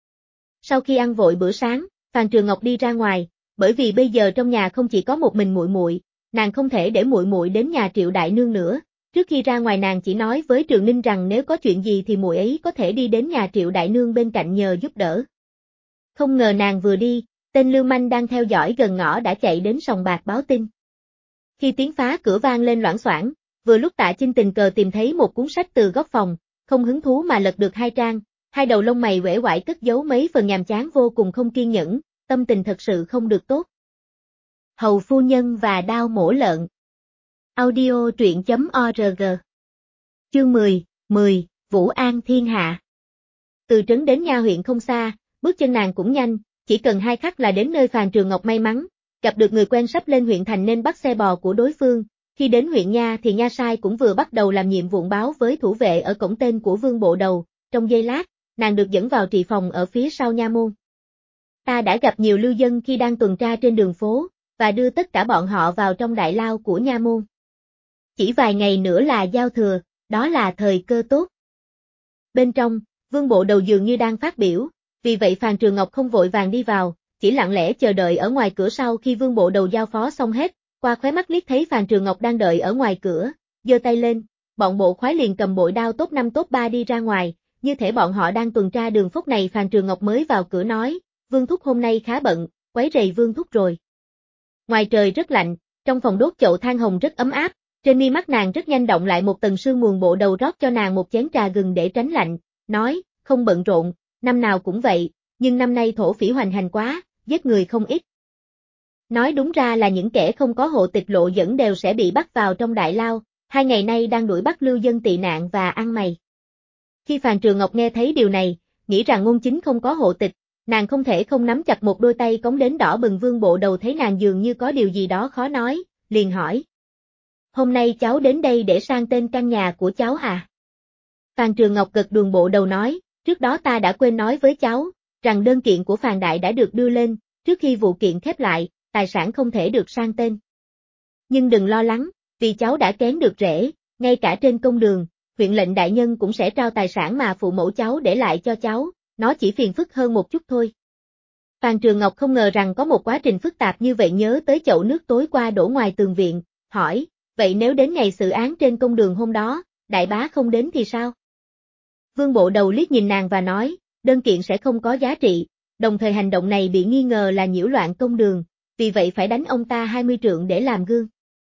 S1: Sau khi ăn vội bữa sáng, Phan Trường Ngọc đi ra ngoài, bởi vì bây giờ trong nhà không chỉ có một mình muội muội, nàng không thể để muội muội đến nhà Triệu đại nương nữa. Trước khi ra ngoài nàng chỉ nói với Trường Ninh rằng nếu có chuyện gì thì muội ấy có thể đi đến nhà Triệu đại nương bên cạnh nhờ giúp đỡ. Không ngờ nàng vừa đi, tên lưu manh đang theo dõi gần ngõ đã chạy đến sòng bạc báo tin. Khi tiếng phá cửa vang lên loảng xoảng, vừa lúc Tạ Chinh tình cờ tìm thấy một cuốn sách từ góc phòng, không hứng thú mà lật được 2 trang, hai đầu lông mày uể oải cất giấu mấy phần nhàm chán vô cùng không kiên nhẫn, tâm tình thật sự không được tốt. Hầu phu nhân và đao mổ lợn. Audio truyện.org. Chương 10, Vũ An thiên hạ. Từ trấn đến nha huyện không xa, bước chân nàng cũng nhanh, chỉ cần 2 khắc là đến nơi Phan Trường Ngọc may mắn, gặp được người quen sắp lên huyện thành nên bắt xe bò của đối phương. Khi đến huyện nha thì nha sai cũng vừa bắt đầu làm nhiệm vụ báo với thủ vệ ở cổng tên của Vương Bộ Đầu, trong giây lát, nàng được dẫn vào trị phòng ở phía sau nha môn. Ta đã gặp nhiều lưu dân khi đang tuần tra trên đường phố, và đưa tất cả bọn họ vào trong đại lao của nha môn. Chỉ vài ngày nữa là giao thừa, đó là thời cơ tốt. Bên trong, Vương Bộ Đầu dường như đang phát biểu, vì vậy Phan Trường Ngọc không vội vàng đi vào, chỉ lặng lẽ chờ đợi ở ngoài cửa sau khi Vương Bộ Đầu giao phó xong hết, qua khóe mắt liếc thấy Phan Trường Ngọc đang đợi ở ngoài cửa, giơ tay lên, bọn bộ khoái liền cầm bội đao top 5 top 3 đi ra ngoài, như thể bọn họ đang tuần tra đường phúc này. Phan Trường Ngọc mới vào cửa nói, Vương Thúc hôm nay khá bận, quấy rầy Vương Thúc rồi. Ngoài trời rất lạnh, trong phòng đốt chậu than hồng rất ấm áp, trên mi mắt nàng rất nhanh động lại một tầng sương mù. Bộ Đầu rót cho nàng một chén trà gừng để tránh lạnh, nói, không bận rộn, năm nào cũng vậy, nhưng năm nay thổ phỉ hoành hành quá, giết người không ít. Nói đúng ra là những kẻ không có hộ tịch lộ dẫn đều sẽ bị bắt vào trong đại lao, 2 ngày nay đang đuổi bắt lưu dân tị nạn và ăn mày. Khi Phan Trường Ngọc nghe thấy điều này, nghĩ rằng Ngôn Chính không có hộ tịch, nàng không thể không nắm chặt một đôi tay cống đến đỏ bừng. Vương Bộ Đầu thấy nàng dường như có điều gì đó khó nói, liền hỏi. Hôm nay cháu đến đây để sang tên căn nhà của cháu à? Phan Trường Ngọc gật đầu. Bộ Đầu nói, trước đó ta đã quên nói với cháu, rằng đơn kiện của Phan Đại đã được đưa lên, trước khi vụ kiện khép lại, tài sản không thể được sang tên. Nhưng đừng lo lắng, vì cháu đã kén được rễ, ngay cả trên công đường, huyện lệnh đại nhân cũng sẽ trao tài sản mà phụ mẫu cháu để lại cho cháu, nó chỉ phiền phức hơn một chút thôi. Phan Trường Ngọc không ngờ rằng có một quá trình phức tạp như vậy, nhớ tới chậu nước tối qua đổ ngoài tường viện, hỏi, vậy nếu đến ngày xử án trên công đường hôm đó, đại bá không đến thì sao? Vương Bộ Đầu liếc nhìn nàng và nói, đơn kiện sẽ không có giá trị, đồng thời hành động này bị nghi ngờ là nhiễu loạn công đường, vì vậy phải đánh ông ta 20 trượng để làm gương.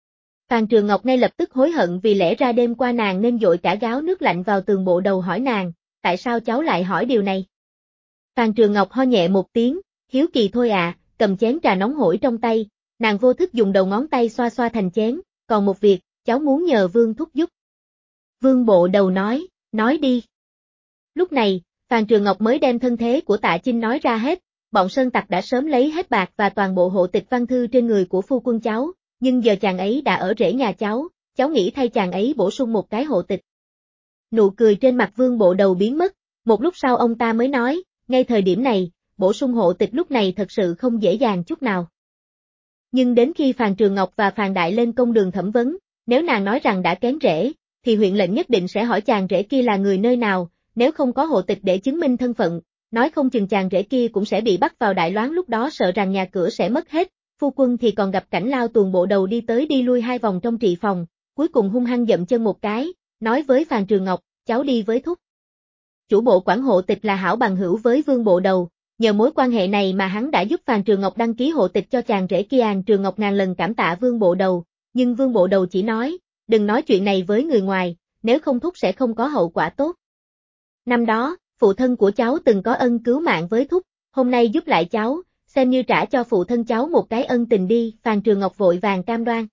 S1: Phan Trường Ngọc ngay lập tức hối hận vì lẽ ra đêm qua nàng nên dội cả gáo nước lạnh vào tường. Bộ Đầu hỏi nàng, tại sao cháu lại hỏi điều này? Phan Trường Ngọc ho nhẹ một tiếng, hiếu kỳ thôi à, cầm chén trà nóng hổi trong tay, nàng vô thức dùng đầu ngón tay xoa xoa thành chén, còn một việc, cháu muốn nhờ Vương thúc giúp. Vương Bộ Đầu nói đi. Lúc này, Phan Trường Ngọc mới đem thân thế của Tạ Chinh nói ra hết, bọn sơn tặc đã sớm lấy hết bạc và toàn bộ hộ tịch văn thư trên người của phu quân cháu, nhưng giờ chàng ấy đã ở rễ nhà cháu nghĩ thay chàng ấy bổ sung một cái hộ tịch. Nụ cười trên mặt Vương Bộ Đầu biến mất, một lúc sau ông ta mới nói, ngay thời điểm này, bổ sung hộ tịch lúc này thật sự không dễ dàng chút nào. Nhưng đến khi Phan Trường Ngọc và Phan Đại lên công đường thẩm vấn, nếu nàng nói rằng đã kén rễ, thì huyện lệnh nhất định sẽ hỏi chàng rể kia là người nơi nào, nếu không có hộ tịch để chứng minh thân phận, nói không chừng chàng rể kia cũng sẽ bị bắt vào đại loáng, lúc đó sợ rằng nhà cửa sẽ mất hết, phu quân thì còn gặp cảnh lao tuồng. Bộ Đầu đi tới đi lui 2 vòng trong trị phòng, cuối cùng hung hăng dậm chân một cái, nói với Phan Trường Ngọc, cháu đi với thúc. Chủ bộ quản hộ tịch là hảo bằng hữu với Vương Bộ Đầu, nhờ mối quan hệ này mà hắn đã giúp Phan Trường Ngọc đăng ký hộ tịch cho chàng rể kia. Phan Trường Ngọc ngàn lần cảm tạ Vương Bộ Đầu, nhưng Vương Bộ Đầu chỉ nói, đừng nói chuyện này với người ngoài, nếu không thúc sẽ không có hậu quả tốt. Năm đó, phụ thân của cháu từng có ân cứu mạng với thúc, hôm nay giúp lại cháu, xem như trả cho phụ thân cháu một cái ân tình đi, Phan Trường Ngọc vội vàng cam đoan.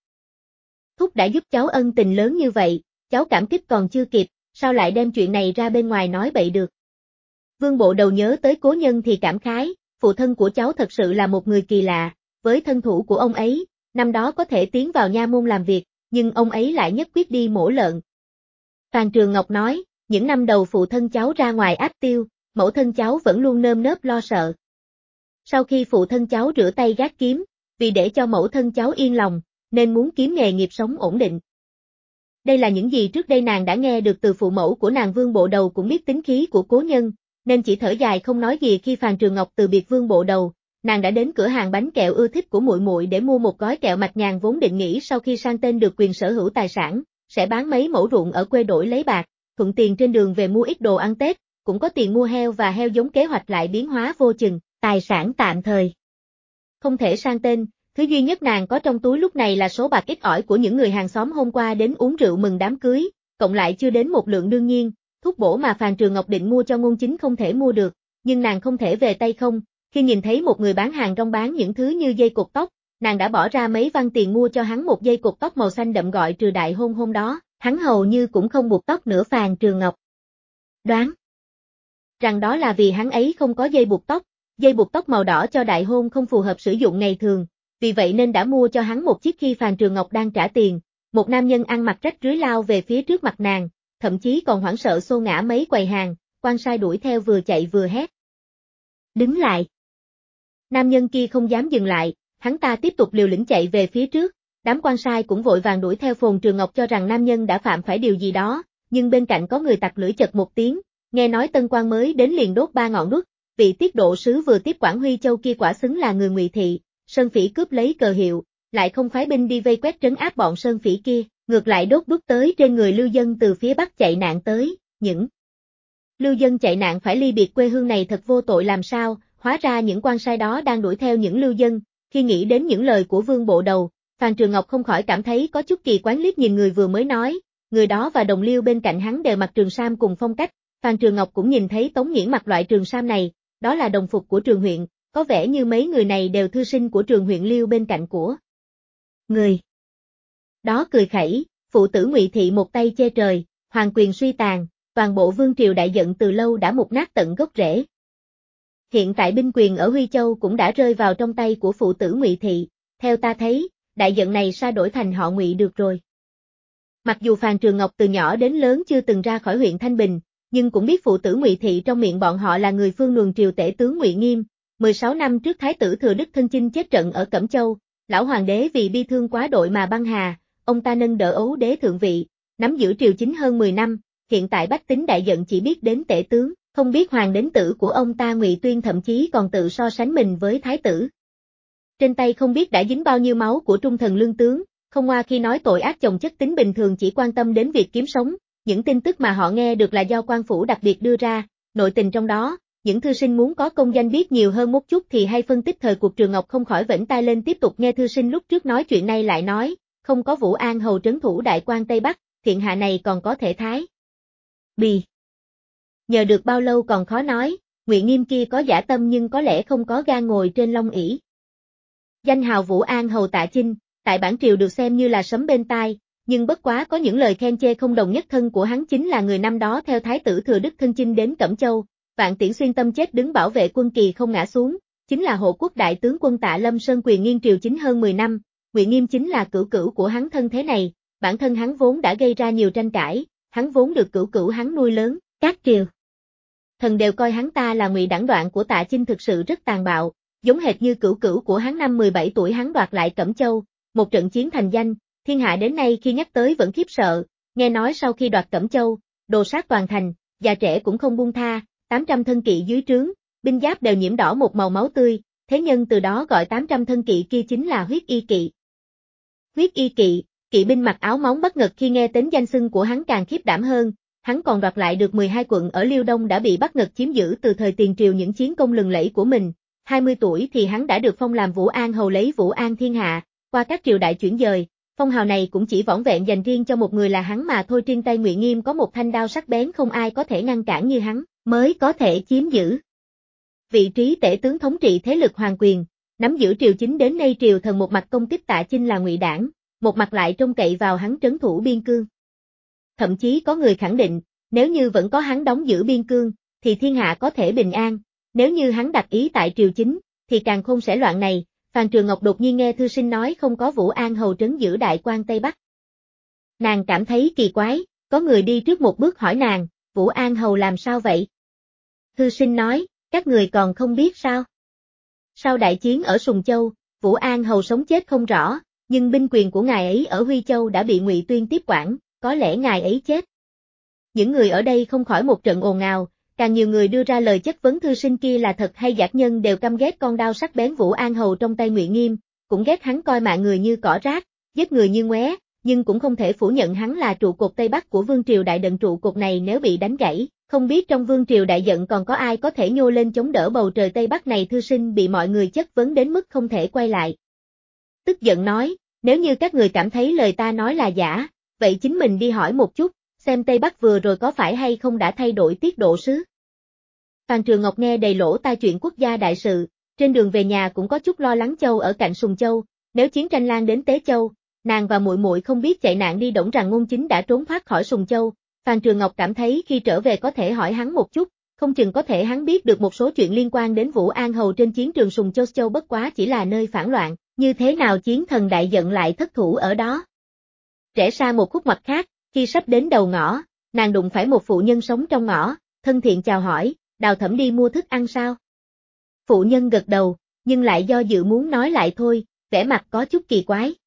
S1: Thúc đã giúp cháu ân tình lớn như vậy, cháu cảm kích còn chưa kịp, sao lại đem chuyện này ra bên ngoài nói bậy được. Vương Bộ Đầu nhớ tới cố nhân thì cảm khái, phụ thân của cháu thật sự là một người kỳ lạ, với thân thủ của ông ấy, năm đó có thể tiến vào nha môn làm việc, nhưng ông ấy lại nhất quyết đi mổ lợn. Phan Trường Ngọc nói, những năm đầu phụ thân cháu ra ngoài áp tiêu, mẫu thân cháu vẫn luôn nơm nớp lo sợ. Sau khi phụ thân cháu rửa tay gác kiếm, vì để cho mẫu thân cháu yên lòng, nên muốn kiếm nghề nghiệp sống ổn định. Đây là những gì trước đây nàng đã nghe được từ phụ mẫu của nàng. Vương Bộ Đầu cũng biết tính khí của cố nhân, nên chỉ thở dài không nói gì. Khi Phan Trường Ngọc từ biệt Vương Bộ Đầu, nàng đã đến cửa hàng bánh kẹo ưa thích của muội muội để mua một gói kẹo mạch nhàn, vốn định nghĩ sau khi sang tên được quyền sở hữu tài sản, sẽ bán mấy mẫu ruộng ở quê đổi lấy bạc, thuận tiền trên đường về mua ít đồ ăn Tết, cũng có tiền mua heo và heo giống. Kế hoạch lại biến hóa vô chừng, tài sản tạm thời không thể sang tên, thứ duy nhất nàng có trong túi lúc này là số bạc ít ỏi của những người hàng xóm hôm qua đến uống rượu mừng đám cưới, cộng lại chưa đến một lượng. Đương nhiên, thuốc bổ mà Phan Trường Ngọc định mua cho Ngôn Chính không thể mua được, nhưng nàng không thể về tay không. Khi nhìn thấy một người bán hàng rong bán những thứ như dây cột tóc, nàng đã bỏ ra mấy văn tiền mua cho hắn một dây cột tóc màu xanh đậm. Gọi trừ đại hôn hôm đó, hắn hầu như cũng không buộc tóc nữa. Phan Trường Ngọc đoán rằng đó là vì hắn ấy không có dây buộc tóc màu đỏ cho đại hôn không phù hợp sử dụng ngày thường, vì vậy nên đã mua cho hắn một chiếc. Khi Phan Trường Ngọc đang trả tiền, một nam nhân ăn mặc rách rưới lao về phía trước mặt nàng, thậm chí còn hoảng sợ xô ngã mấy quầy hàng, quan sai đuổi theo vừa chạy vừa hét. Đứng lại! Nam nhân kia không dám dừng lại, hắn ta tiếp tục liều lĩnh chạy về phía trước, đám quan sai cũng vội vàng đuổi theo. Phan Trường Ngọc cho rằng nam nhân đã phạm phải điều gì đó, nhưng bên cạnh có người tặc lưỡi chật một tiếng, nghe nói tân quan mới đến liền đốt 3 ngọn đuốc, vị tiết độ sứ vừa tiếp quản Huy Châu kia quả xứng là người Ngụy Thị. Sơn Phỉ cướp lấy cờ hiệu, lại không phái binh đi vây quét trấn áp bọn Sơn Phỉ kia, ngược lại đốt đuốc tới trên người lưu dân từ phía Bắc chạy nạn tới. Những lưu dân chạy nạn phải ly biệt quê hương này thật vô tội làm sao, hóa ra những quan sai đó đang đuổi theo những lưu dân. Khi nghĩ đến những lời của Vương Bộ Đầu, Phan Trường Ngọc không khỏi cảm thấy có chút kỳ quái, liếc nhìn người vừa mới nói, người đó và đồng liêu bên cạnh hắn đều mặc trường sam cùng phong cách. Phan Trường Ngọc cũng nhìn thấy Tống Nghiễn mặc loại trường sam này, đó là đồng phục của trường huyện, có vẻ như mấy người này đều thư sinh của trường huyện. Liêu bên cạnh của người đó cười khẩy, phụ tử Ngụy Thị một tay che trời, hoàng quyền suy tàn, toàn bộ vương triều đại giận từ lâu đã mục nát tận gốc rễ. Hiện tại binh quyền ở Huy Châu cũng đã rơi vào trong tay của phụ tử Ngụy Thị, theo ta thấy, đại giận này sa đổi thành họ Ngụy được rồi. Mặc dù Phan Trường Ngọc từ nhỏ đến lớn chưa từng ra khỏi huyện Thanh Bình, nhưng cũng biết phụ tử Ngụy Thị trong miệng bọn họ là người phương nuông triều tể tướng Ngụy Nghiêm. 16 năm trước thái tử Thừa Đức thân chinh chết trận ở Cẩm Châu, lão hoàng đế vì bi thương quá đội mà băng hà, ông ta nâng đỡ ấu đế thượng vị, nắm giữ triều chính hơn 10 năm, hiện tại bách tính đại giận chỉ biết đến tể tướng, không biết hoàng đến tử của ông ta Ngụy Tuyên, thậm chí còn tự so sánh mình với thái tử. Trên tay không biết đã dính bao nhiêu máu của trung thần lương tướng, không ngoa khi nói tội ác chồng chất, tính bình thường chỉ quan tâm đến việc kiếm sống. Những tin tức mà họ nghe được là do quan phủ đặc biệt đưa ra, nội tình trong đó, những thư sinh muốn có công danh biết nhiều hơn một chút thì hay phân tích thời cuộc. Trường Ngọc không khỏi vểnh tai lên tiếp tục nghe thư sinh lúc trước nói chuyện, nay lại nói, không có Vũ An hầu trấn thủ đại quan Tây Bắc, thiên hạ này còn có thể thái bì nhờ được bao lâu còn khó nói. Ngụy Nghiêm kia có dã tâm nhưng có lẽ không có gan ngồi trên long ỷ. Danh hào Vũ An hầu Tạ Chinh, tại bản triều được xem như là sấm bên tai, nhưng bất quá có những lời khen chê không đồng nhất. Thân của hắn chính là người năm đó theo thái tử Thừa Đức thân chinh đến Cẩm Châu, Vạn Tiễn xuyên tâm chết đứng bảo vệ quân kỳ không ngã xuống, chính là hộ quốc đại tướng quân Tạ Lâm Sơn, quyền nghiêng triều chính hơn 10 năm. Ngụy Nghiêm chính là cửu cửu của hắn. Thân thế này, bản thân hắn vốn đã gây ra nhiều tranh cãi, hắn vốn được cửu cửu hắn nuôi lớn, các triều thần đều coi hắn ta là Ngụy đảng đoạn của Tạ Chinh, thực sự rất tàn bạo, giống hệt như cửu cửu của hắn. Năm 17 tuổi hắn đoạt lại Cẩm Châu, một trận chiến thành danh, thiên hạ đến nay khi nhắc tới vẫn khiếp sợ. Nghe nói sau khi đoạt Cẩm Châu, đồ sát toàn thành, già trẻ cũng không buông tha, 800 thân kỵ dưới trướng, binh giáp đều nhiễm đỏ một màu máu tươi, thế nhân từ đó gọi 800 thân kỵ kia chính là huyết y kỵ. Huyết y kỵ, kỵ binh mặc áo móng bất ngật. Khi nghe đến danh xưng của hắn càng khiếp đảm hơn, hắn còn đoạt lại được 12 quận ở Liêu Đông đã bị Bắc Ngật chiếm giữ từ thời tiền triều, những chiến công lừng lẫy của mình. 20 tuổi thì hắn đã được phong làm Vũ An hầu, lấy Vũ An thiên hạ, qua các triều đại chuyển dời. Phong hào này cũng chỉ vỏn vẹn dành riêng cho một người là hắn mà thôi. Trên tay Ngụy Nghiêm có một thanh đao sắc bén không ai có thể ngăn cản, như hắn mới có thể chiếm giữ. vị trí tể tướng thống trị thế lực hoàng quyền, nắm giữ triều chính đến nay triều thần một mặt công kích Tạ Chinh là ngụy đảng, một mặt lại trông cậy vào hắn trấn thủ biên cương. Thậm chí có người khẳng định, nếu như vẫn có hắn đóng giữ biên cương, thì thiên hạ có thể bình an, nếu như hắn đặt ý tại triều chính, thì càng không sẽ loạn này. Phan Trường Ngọc đột nhiên nghe thư sinh nói không có Vũ An Hầu trấn giữ đại quan Tây Bắc. Nàng cảm thấy kỳ quái, có người đi trước một bước hỏi nàng, Vũ An Hầu làm sao vậy? Thư sinh nói, các người còn không biết sao? Sau đại chiến ở Sùng Châu, Vũ An Hầu sống chết không rõ, nhưng binh quyền của ngài ấy ở Huy Châu đã bị Ngụy Tuyên tiếp quản, có lẽ ngài ấy chết. Những người ở đây không khỏi một trận ồn ào, càng nhiều người đưa ra lời chất vấn thư sinh kia là thật hay giả, nhân đều căm ghét con đao sắc bén Vũ An Hầu trong tay Ngụy Nghiêm, cũng ghét hắn coi mạng người như cỏ rác, giết người như ngoé, nhưng cũng không thể phủ nhận hắn là trụ cột Tây Bắc của vương triều đại đận. Trụ cột này nếu bị đánh gãy, không biết trong vương triều đại giận còn có ai có thể nhô lên chống đỡ bầu trời Tây Bắc này. Thư sinh bị mọi người chất vấn đến mức không thể quay lại. Tức giận nói, nếu như các người cảm thấy lời ta nói là giả, vậy chính mình đi hỏi một chút, xem Tây Bắc vừa rồi có phải hay không đã thay đổi tiết độ sứ. Phan Trường Ngọc nghe đầy lỗ tai chuyện quốc gia đại sự, trên đường về nhà cũng có chút lo lắng Châu ở cạnh Sùng Châu, nếu chiến tranh lan đến Tế Châu, nàng và muội muội không biết chạy nạn đi đổng rằng Ngôn Chính đã trốn thoát khỏi Sùng Châu. Phan Trường Ngọc cảm thấy khi trở về có thể hỏi hắn một chút, không chừng có thể hắn biết được một số chuyện liên quan đến Vũ An Hầu trên chiến trường Sùng Châu. Châu bất quá chỉ là nơi phản loạn, như thế nào chiến thần đại giận lại thất thủ ở đó. Rẽ xa một khúc ngoặt khác, khi sắp đến đầu ngõ, nàng đụng phải một phụ nhân sống trong ngõ, thân thiện chào hỏi, Đào Thẩm đi mua thức ăn sao? Phụ nhân gật đầu, nhưng lại do dự muốn nói lại thôi, vẻ mặt có chút kỳ quái.